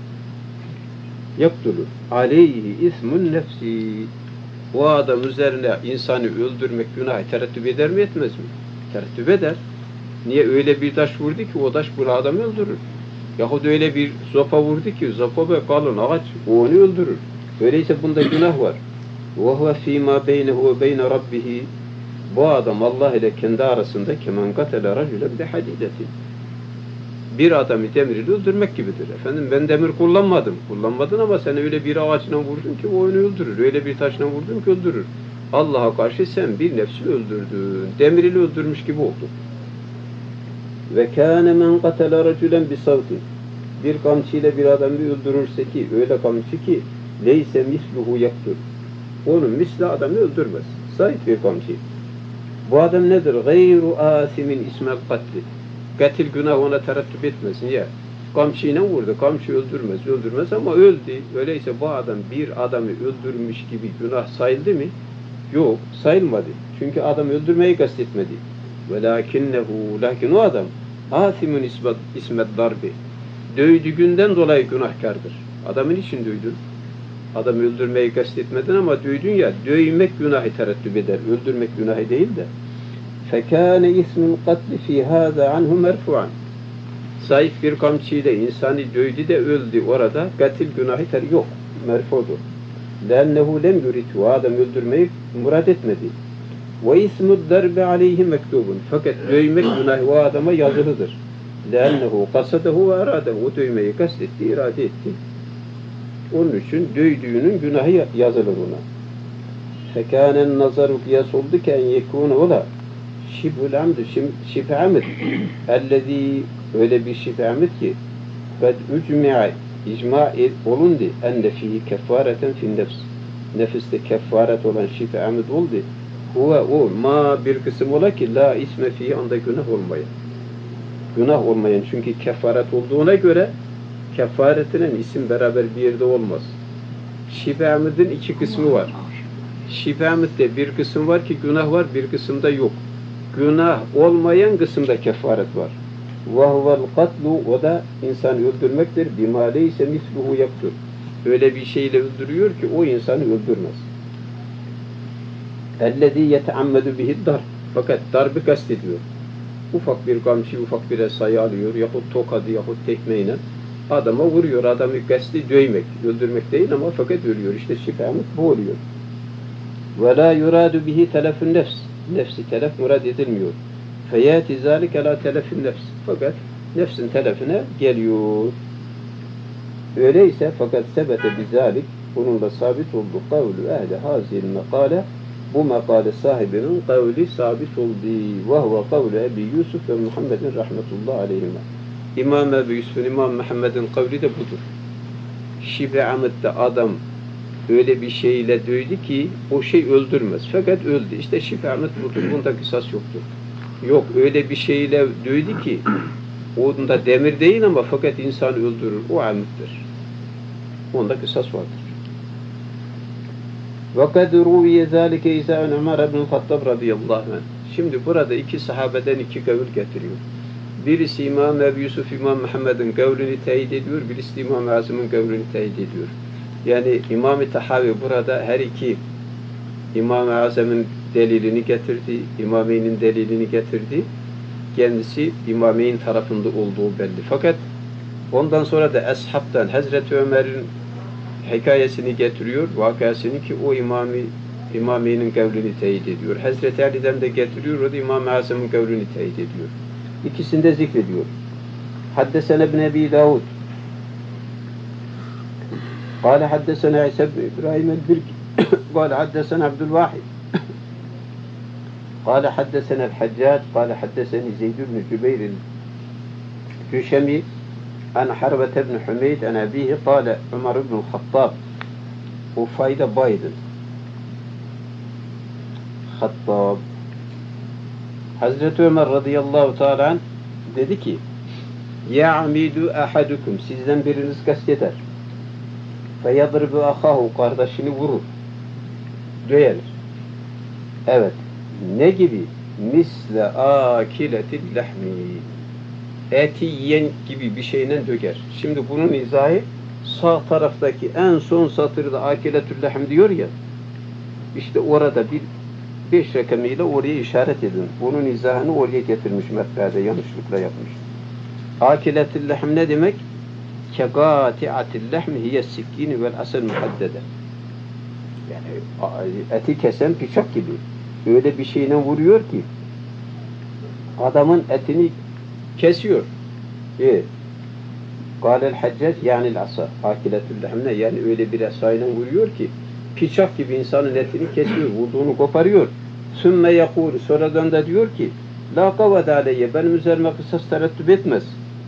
Yaktulu. Aleyhi ismun nefsi. O adam üzerine insanı öldürmek günahı terettüp eder mi etmez mi? Terettüp eder. Niye? Öyle bir taş vurdu ki o taş bu adamı öldürür. Yahut öyle bir zopa vurdu ki zopa ve kalın ağaç o onu öldürür. Öyleyse bunda günah var. وَهُوَ ف۪ي مَا بَيْنَهُ وَبَيْنَ رَبِّهِ Bu adam Allah ile kendi arasında kemen katele racülen bihadidetin. Bir adamı demirle öldürmek gibidir. Efendim ben demir kullanmadım. Kullanmadın ama sen öyle bir ağaçla vurdun ki o onu öldürür. Öyle bir taşla vurdun ki öldürür. Allah'a karşı sen bir nefsi öldürdün. Demiriyle öldürmüş gibi oldun. Ve kâne men katele racülen bisavtin. Bir kamçıyla bir adamı öldürürse ki öyle kamçı ki leyse misluhu yaktur. Onun misli adamı öldürmez. Zayıf bir kamçı. Bu adam nedir? Gayru asimin ismel katli. Katil günah ona terettüp etmesin ya. Kamçıyla vurdu. Kamçı öldürmez ama öldü. Öyleyse bu adam bir adamı öldürmüş gibi günah sayıldı mı? Yok, sayılmadı. Çünkü adam öldürmeyi kastetmedi. Lakin o adam asimun ismet darbi. Dövdüğünden dolayı günahkardır. Adamın için dövdün. Adamı öldürmeyi kastetmedin ama dövdün ya, dövmek günahı terettüp eder. Öldürmek günahı değil de. فَكَانَ اِسْمُ الْقَتْلِ فِي هَذَا عَنْهُ مَرْفُعًا Zayıf bir kamçıyla insanı dövdü de öldü orada. Katil günahı yok. Merfudur. لَاَنَّهُ لَمْ يُرِتُ O adam öldürmeyi murad etmedi. وَاِسْمُ الدَّرْبِ عَلَيْهِ مَكْتُوبٌ Fakat dövmek günahı o adama yazılıdır. لَاَنَّهُ قَصَدَهُ وَاَرَادَهُ O dövmeyi kastetti, irade etti. Onun için dövdüğünün günahı yazılır ona. فَكَانَ النَّظَرُ kıyas oldu ki en yekûne ola şibhül amd, şibh amd ellezî öyle bir şibh amd ki kad ücmi'a icma olundu enne fihi kefareten fin nefs nefiste kefaret olan şibh amd oldu o ma bir kısım ola ki la isme fihi anda günah olmayan. Günah olmayan çünkü kefaret olduğuna göre kefaretinin isim beraber bir yerde olmaz. Şibe amidin iki kısmı var. Şibe amidde bir kısım var ki günah var, bir kısımda yok. Günah olmayan kısımda kefaret var. وَهُوَ الْقَتْلُ O da insanı öldürmektir. بِمَا لَيْسَ مِثْلُهُ يَقْتُرْ Öyle bir şeyle öldürüyor ki o insanı öldürmez. اَلَّذ۪ي يَتَعَمَّدُ بِهِ الدَّرْ Fakat darbı kastediyor. Ufak bir gamçı, ufak bir sayı alıyor, yahut tokadı, yahut tekmeyle adama vuruyor. Adamı kasti dövmek, öldürmek değil ama fakat ölüyor. İşte şifamet bu oluyor. وَلَا يُرَادُ بِهِ تَلَفُ النَّفْسِ Nefsi telef murad edilmiyor. فَيَاتِ ذَٰلِكَ لَا تَلَفِ النَّفْسِ Fakat nefsin telefine geliyor. Öyleyse fakat sebete bizalik bununla sabit oldu kavlu ehli hazil mekale bu mekale sahibinin kavli sabit oldu. Ve huve kavlu Ebi Yusuf ve Muhammedin rahmetullahi aleyhime. İmam Ebi Yusuf'un İmam Muhammed'in kavli de budur. Şibe amette adam öyle bir şeyle dövdü ki o şey öldürmez. Fakat öldü. İşte şibe amet budur. Bunda kısas yoktur. Yok öyle bir şeyle dövdü ki onda demir değil ama fakat insanı öldürür. O amettir. Onda kısas vardır. وَقَدْ رُوِيَ ذَٰلِكَ اِذَا Ömer ibn Hattab radıyallahu anh. Şimdi burada iki sahabeden iki kavil getiriyor. Birisi İmam Ebu Yusuf İmam Muhammed'in kavlini teyit ediyor, birisi İmam Azim'in kavlini teyit ediyor. Yani İmam-ı Tahavi burada her iki İmam-ı Azim'in delilini getirdi, İmameyn'in delilini getirdi. Kendisi İmameyn tarafında olduğu belli. Fakat ondan sonra da Eshab'dan Hazreti Ömer'in hikayesini getiriyor, vakasını ki o İmameyn'in kavlini teyit ediyor. Hazreti Ali'den de getiriyor, o da İmam-ı Azim'in kavlini teyit ediyor. İkisini de zikrediyor. Haddesene ibn Ebi Davud قال حدثنا عيسى بن إبراهيم البركي قال حدثنا عبد الواحد قال حدثنا الحجاج قال حدثني زيد بن جبير الجشمي عن حربة بن حميد عن أبيه قال عمر بن الخطاب وفايدة بايدن خطاب Hazreti Ömer radıyallahu teala anh dedi ki يَعْمِدُ أَحَدُكُمْ Sizden biriniz kasteder. فَيَضْرِبُ أَخَاهُ Kardeşini vurur. Döyer. Evet. Ne gibi? مِسْلَ آكِلَةِ اللَّحْمِ Eti yiyen gibi bir şeyle döker. Şimdi bunun izahı sağ taraftaki en son satırda akiletüllahim diyor ya işte orada bir 5 rakamıyla oraya işaret edin. Bunun izahını oraya getirmiş metbede. Yanlışlıkla yapmış. Akiletüllahim ne demek? Kegâti'atillahmi hiyes-sikkîni vel-asel muhaddede. Yani eti kesen bıçak gibi. Öyle bir şeyle vuruyor ki adamın etini kesiyor. Kâlel haccac yani asa. Akiletüllahimne yani öyle bir asayla vuruyor ki bıçak gibi insanın etini kesiyor. Vurduğunu koparıyor. Sümme yakûlu sonradan da diyor ki la kavvede aleyye benim üzerime kısas terettüp etmez.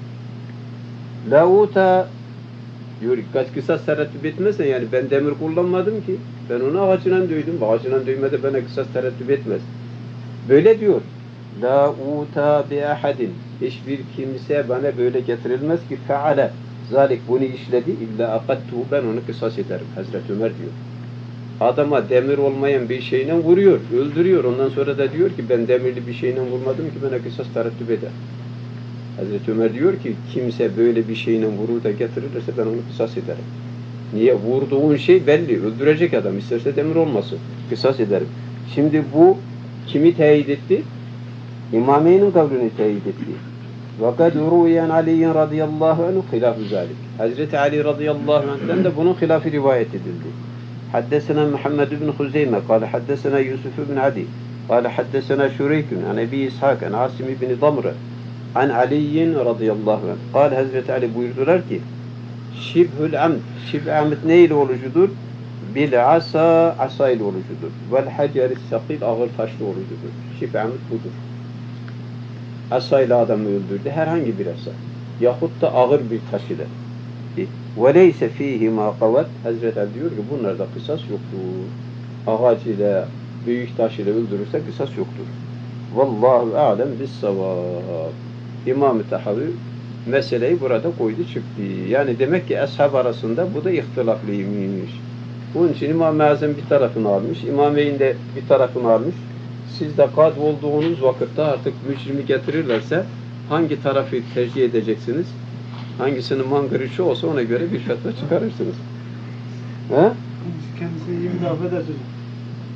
Lauta diyor kaç kısas terettüp etmezse yani ben demir kullanmadım ki. Ben onu ağacından döydüm. Ağacından döymede bana kısas terettüp etmez. Böyle diyor. La uta bi ahadin. Hiçbir kimse bana böyle getirilmez ki feale. Zalik bunu işledi illa akattuhu ben onu kısas ederim. Hazreti Ömer diyor. Adama demir olmayan bir şeyle vuruyor, öldürüyor. Ondan sonra da diyor ki ben demirli bir şeyle vurmadım ki bana kısas terettüp eder. Hazreti Ömer diyor ki kimse böyle bir şeyle vurur da getirirse ben onu kısas ederim. Niye? Vurduğun şey belli. Öldürecek adam. İsterse demir olmasın. Kısas ederim. Şimdi bu kimi teyit etti? İmameyn'in kavlini teyit etti. وَقَدْ رُوِيَنْ عَلِيٍّ radıyallahu anhu خِلَافُ ذَٰلِكِ Hazreti Ali radıyallahu anh'ten de bunun hilafı rivayet edildi. حدثنا محمد بن خزيمة قال حدثنا يوسف بن عدي قال حدثنا شريك عن أبي إسحاق عن عاصم بن ضمرة عن علي رضي الله عنه قال Hazreti Ali buyurdular ki şibhül amd şibh amd neyle olucudur? Bil asa ile olucudur. Vel hacer sakil ağır taşlı olucudur. Şibh amd budur. Asa ile adamı öldürdü. Herhangi bir asa. Yahut da ağır bir taş ile. وَلَيْسَ ف۪يهِ مَا قَوَتْ Hazreti Ali diyor ki bunlarda kısas yoktur. Ağaç ile büyük taş ile öldürürse kısas yoktur. Vallahu alem bis-savab. İmam-ı Tahavi meseleyi burada koydu çıktı. Yani demek ki ashab arasında bu da ihtilaflıymış. Bunun için İmam-ı Azam bir tarafını almış, İmam Bey'in de bir tarafını almış. Siz de kad olduğunuz vakitte artık mücrimi getirirlerse hangi tarafı tercih edeceksiniz? Hangisinin mangırışı olsa ona göre bir fetva çıkarırsınız. He? Kendisini iyi müdafaa edersin.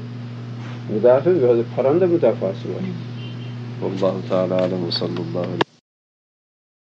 Müdafaa, paranın da müdafası var. Allahu Teala alem ve sallallahu aleyhi